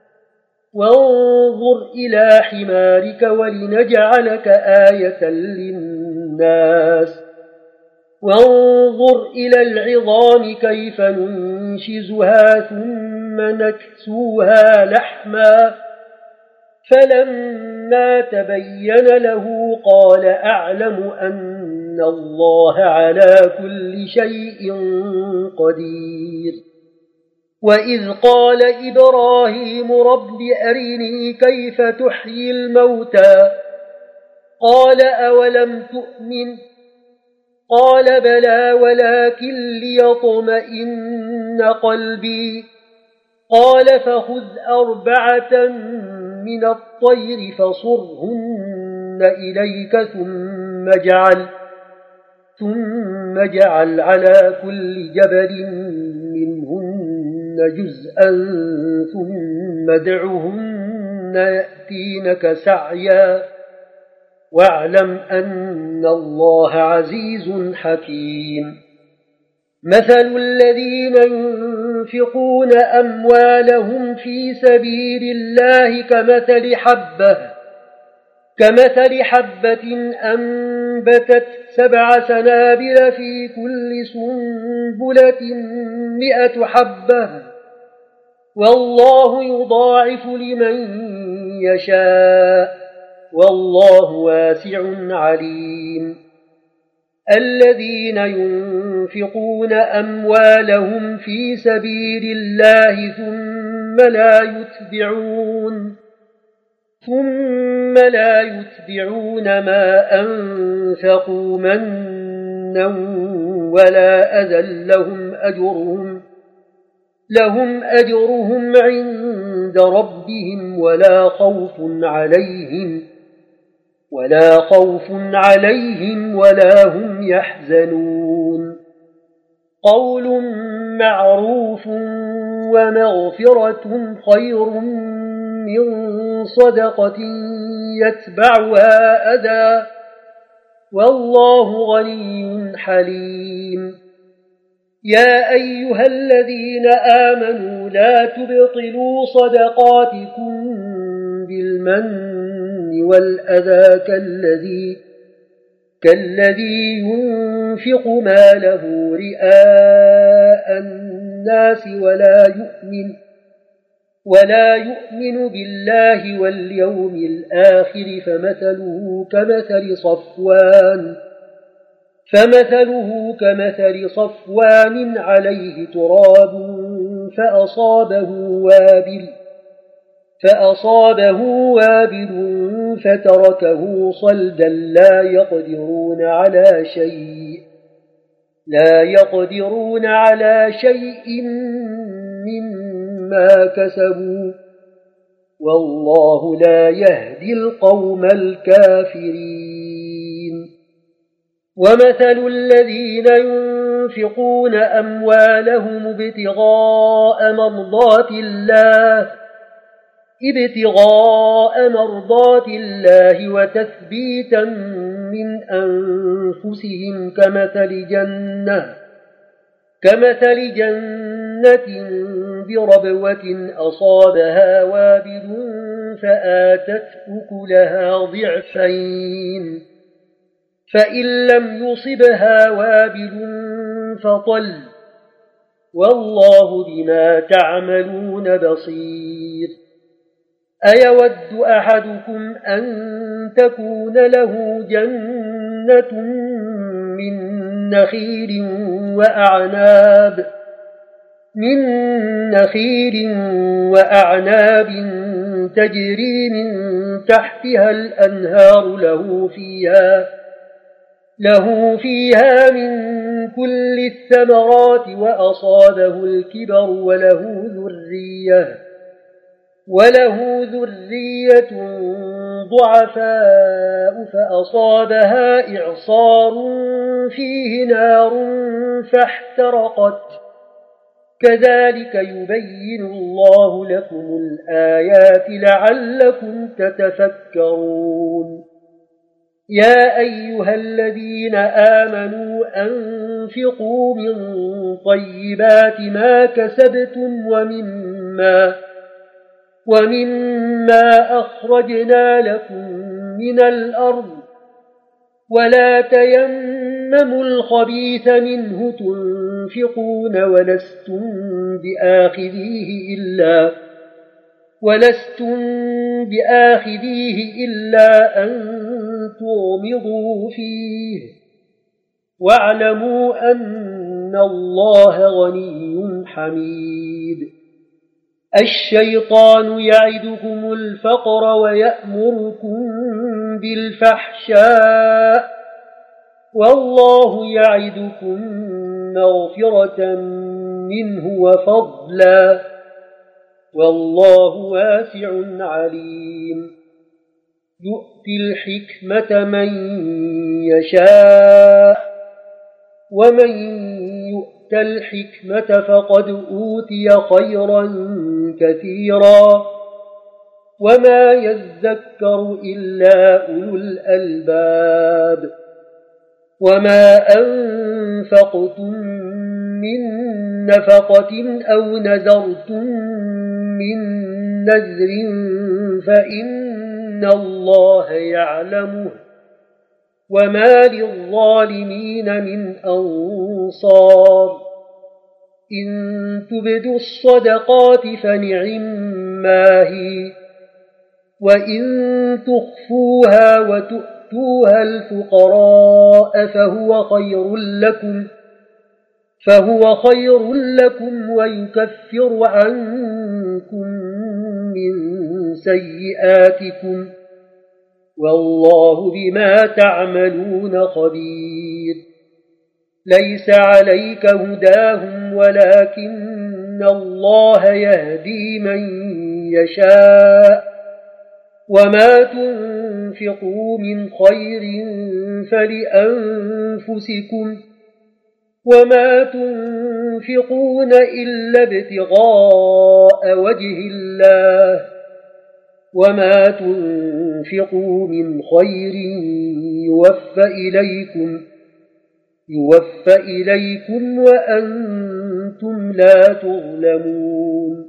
وانظر إلى حمارك ولنجعلك آية للناس وانظر إلى العظام كيف ننشزها ثم نكسوها لحما فلما تبين له قال أعلم أن الله على كل شيء قدير وإذ قال إبراهيم رب أرني كيف تحيي الموتى قال أولم تؤمن قال بلى ولكن ليطمئن قلبي قال فخذ أربعة من الطير فصرهن إليك ثم جعل ثم جعل على كل جبل منهن جزءا ثم ادعهن يأتينك سعيا واعلم أن الله عزيز حكيم مثل الذين ينفقون أموالهم في سبيل الله كمثل حبة كمثل حبة أنبتت سبع سنابل في كل سنبلة مئة حبة والله يضاعف لمن يشاء والله واسع عليم الذين ينفقون أموالهم في سبيل الله ثم لا يتبعون ثم لا يتبعون ما أنفقوا منا ولا أذى لهم أجرهم لهم أجرهم عند ربهم ولا خوف عليهم ولا خوف عليهم ولا هم يحزنون قول معروف ومغفرة خير من صدقة يتبعها أذى والله غني حليم يا أيها الذين آمنوا لا تبطلوا صدقاتكم بالمن والأذى كالذي كالذي ينفق ماله رئاء الناس ولا يؤمن ولا يؤمن بالله واليوم الآخر فمثله كمثل صفوان فمثله كمثل صفوان عليه تراب فأصابه وابل فأصابه وابل فتركه صلدا لا يقدرون على شيء لا يقدرون على شيء مما كسبوا والله لا يهدي القوم الكافرين ومثل الذين ينفقون أموالهم ابتغاء مرضات الله ابتغاء مرضات الله وتثبيتا من أنفسهم كمثل جنة كمثل جنة بربوة أصابها وابل فآتت أكلها ضعفين فإن لم يصبها وابل فطل والله بما تعملون بصير أيود أحدكم أن تكون له جنة من نخيل وأعناب من نخيل وأعناب تجري من تحتها الأنهار له فيها له فيها من كل الثمرات وأصابه الكبر وله ذرية وله ذرية ضعفاء فأصابها إعصار فيه نار فاحترقت كذلك يبين الله لكم الآيات لعلكم تتفكرون يا أيها الذين آمنوا أنفقوا من طيبات ما كسبتم ومما ومما أخرجنا لكم من الأرض ولا تيمموا الخبيث منه تنفقون ولستم بآخذيه إلا ولستم بآخذيه إلا أن تغمضوا فيه واعلموا أن الله غني حميد الشيطان يعدكم الفقر ويأمركم بالفحشاء والله يعدكم مغفرة منه وفضلا والله واسع عليم يؤتي الحكمة من يشاء ومن يؤت الحكمة فقد أوتي خيرا كثيرا وما يذكر إلا أولو الألباب وما أنفقتم من نفقة أو نذرتم من نذر فإن الله يعلمه وما للظالمين من أنصار إن تبدوا الصدقات فنعما هي وإن تخفوها وتؤتوها الفقراء فهو خير لكم فهو خير لكم ويكفر عنكم من سيئاتكم والله بما تعملون خبير ليس عليك هداهم ولكن الله يهدي من يشاء وما تنفقوا من خير فلأنفسكم وما تنفقون إلا ابتغاء وجه الله وما تنفقوا من خير يوفى إليكم يوفى إليكم وأنتم لا تظلمون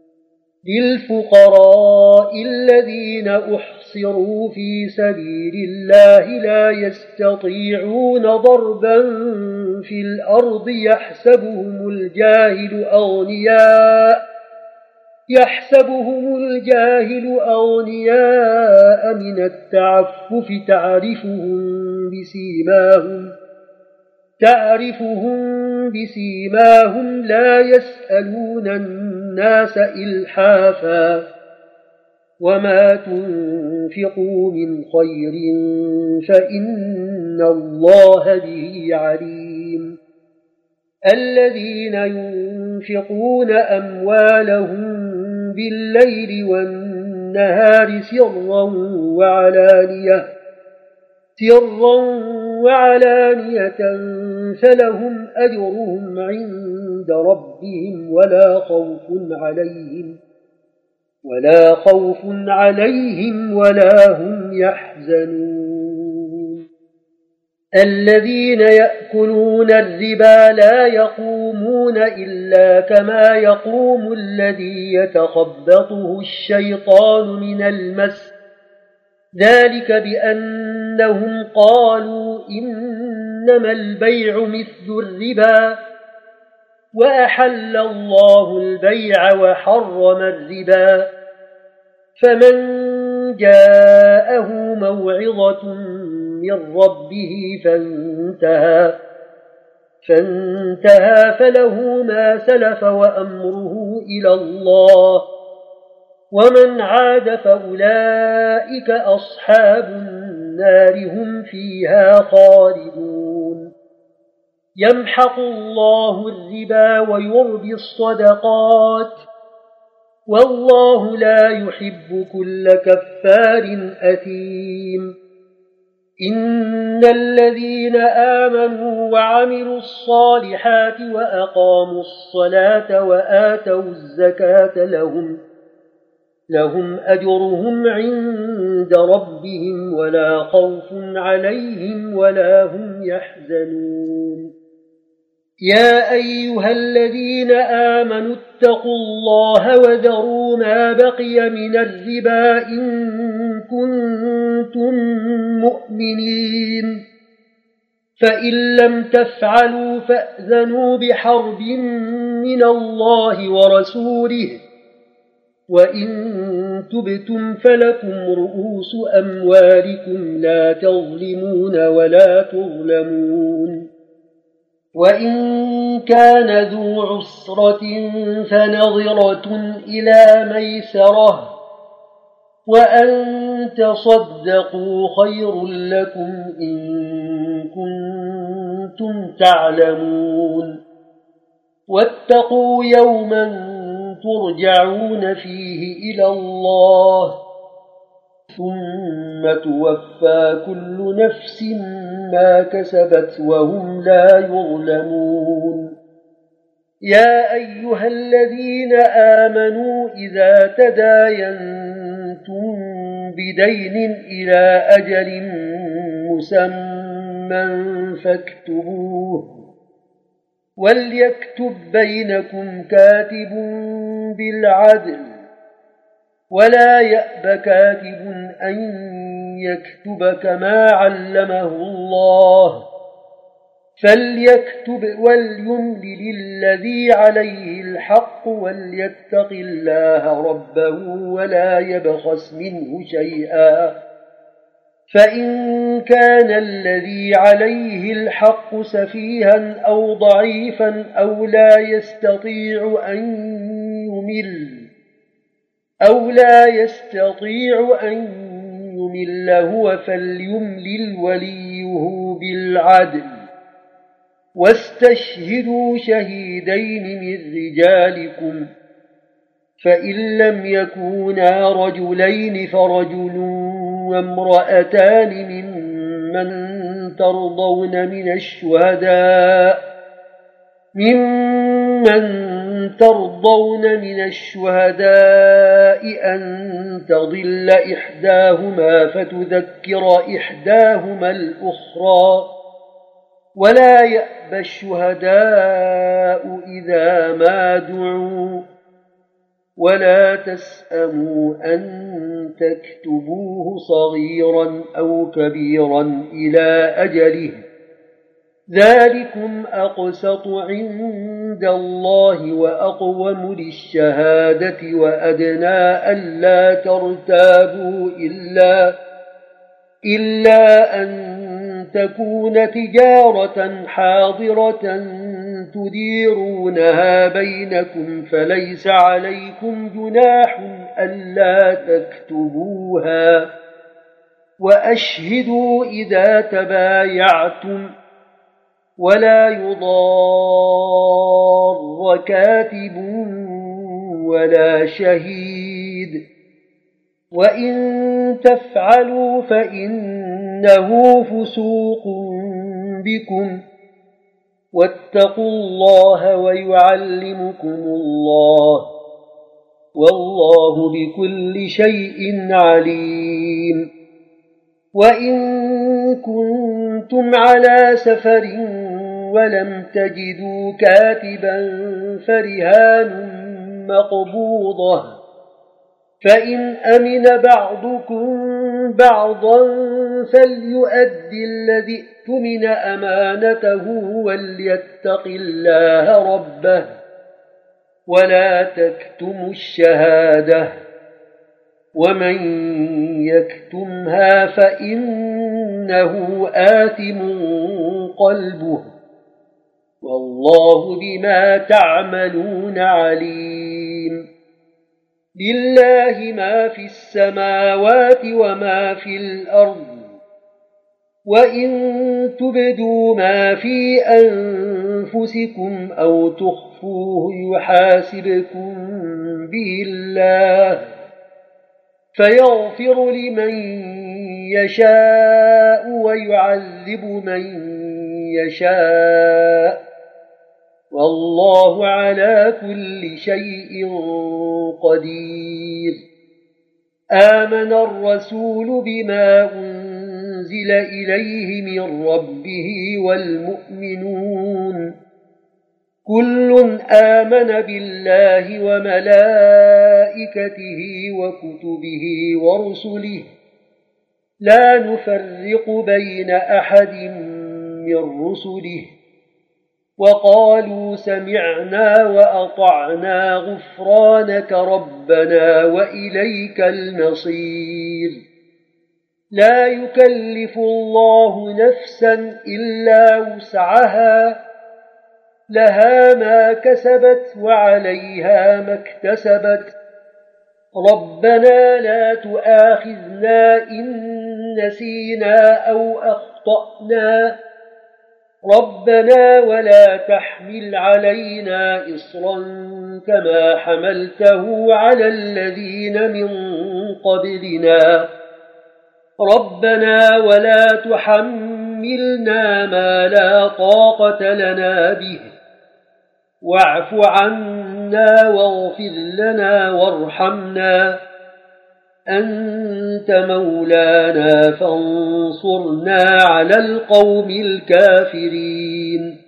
للفقراء الذين أحصروا في سبيل الله لا يستطيعون ضربا في الأرض يحسبهم الجاهل أغنياء يحسبهم الجاهل أغنياء من التعفف تعرفهم بسيماهم تعرفهم بسيماهم لا يسألون الناس إلحافا وما تنفقوا من خير فإن الله به عليم الذين ينفقون أموالهم بالليل والنهار سرا وعلانية سرا وعلانية فلهم أجرهم عند ربهم ولا خوف عليهم ولا خوف عليهم ولا هم يحزنون الذين يأكلون الربا لا يقومون إلا كما يقوم الذي يتخبطه الشيطان من المس ذلك بأنهم قالوا إنما البيع مثل الربا وأحل الله البيع وحرم الربا فمن جاءه موعظة من ربه فانتهى فانتهى فله ما سلف وأمره إلى الله ومن عاد فأولئك أصحاب النار هم فيها خالدون يمحق الله الربا ويربي الصدقات والله لا يحب كل كفار أثيم إن الذين آمنوا وعملوا الصالحات وأقاموا الصلاة وآتوا الزكاة لهم لهم أجرهم عند ربهم ولا خوف عليهم ولا هم يحزنون يا أيها الذين آمنوا اتقوا الله وذروا ما بقي من الربا إن كنتم مؤمنين فإن لم تفعلوا فأذنوا بحرب من الله ورسوله وإن تبتم فلكم رؤوس أموالكم لا تظلمون ولا تظلمون وإن كان ذو عسرة فنظرة إلى ميسرة وأن تصدقوا خير لكم إن كنتم تعلمون واتقوا يوما ترجعون فيه إلى الله ثم توفى كل نفس ما كسبت وهم لا يظلمون يا أيها الذين آمنوا إذا تداينتم بدين إلى أجل مسمى فاكتبوه وليكتب بينكم كاتب بالعدل ولا يأب كاتب أن يكتب كما علمه الله فليكتب وليملل الذي عليه الحق وليتق الله ربه ولا يبخس منه شيئا فإن كان الذي عليه الحق سفيها أو ضعيفا أو لا يستطيع أن يمل أو لا يستطيع أن يمل هو فليملل وليه بالعدل واستشهدوا شهيدين من رجالكم فإن لم يكونا رجلين فرجل وامرأتان ممن ترضون من الشهداء ممن ترضون من الشهداء أن تضل إحداهما فتذكر إحداهما الأخرى ولا يأبى الشهداء إذا ما دعوا ولا تسأموا أن تكتبوه صغيرا أو كبيرا إلى أجله ذلكم أقسط عند الله وأقوم للشهادة وأدنى ألا ترتابوا إلا, إلا أن تكون تجارة حاضرة تديرونها بينكم فليس عليكم جناح ألا تكتبوها وأشهدوا إذا تبايعتم ولا يضار كاتب ولا شهيد وإن تفعلوا فإنه فسوق بكم واتقوا الله ويعلمكم الله والله بكل شيء عليم وإن كنتم على سفر ولم تجدوا كاتبا فرهان مقبوضة فإن أمن بعضكم بعضا فليؤدي الذي اؤتمن أمانته وليتق الله ربه ولا تكتموا الشهادة ومن يكتمها فإنه آثم قلبه والله بما تعملون عليم لله ما في السماوات وما في الأرض وإن تبدوا ما في أنفسكم أو تخفوه يحاسبكم به الله فيغفر لمن يشاء ويعذب من يشاء والله على كل شيء قدير آمن الرسول بما أنزل إليه من ربه والمؤمنون كل آمن بالله وملائكته وكتبه ورسله لا نفرق بين أحد من رسله وقالوا سمعنا وأطعنا غفرانك ربنا وإليك المصير لا يكلف الله نفسا إلا وسعها لها ما كسبت وعليها ما اكتسبت ربنا لا تؤاخذنا إن نسينا أو أخطأنا ربنا ولا تحمل علينا إصرا كما حملته على الذين من قبلنا ربنا ولا تحملنا ما لا طاقة لنا به واعف عنا واغفر لنا وارحمنا أنت مولانا فانصرنا على القوم الكافرين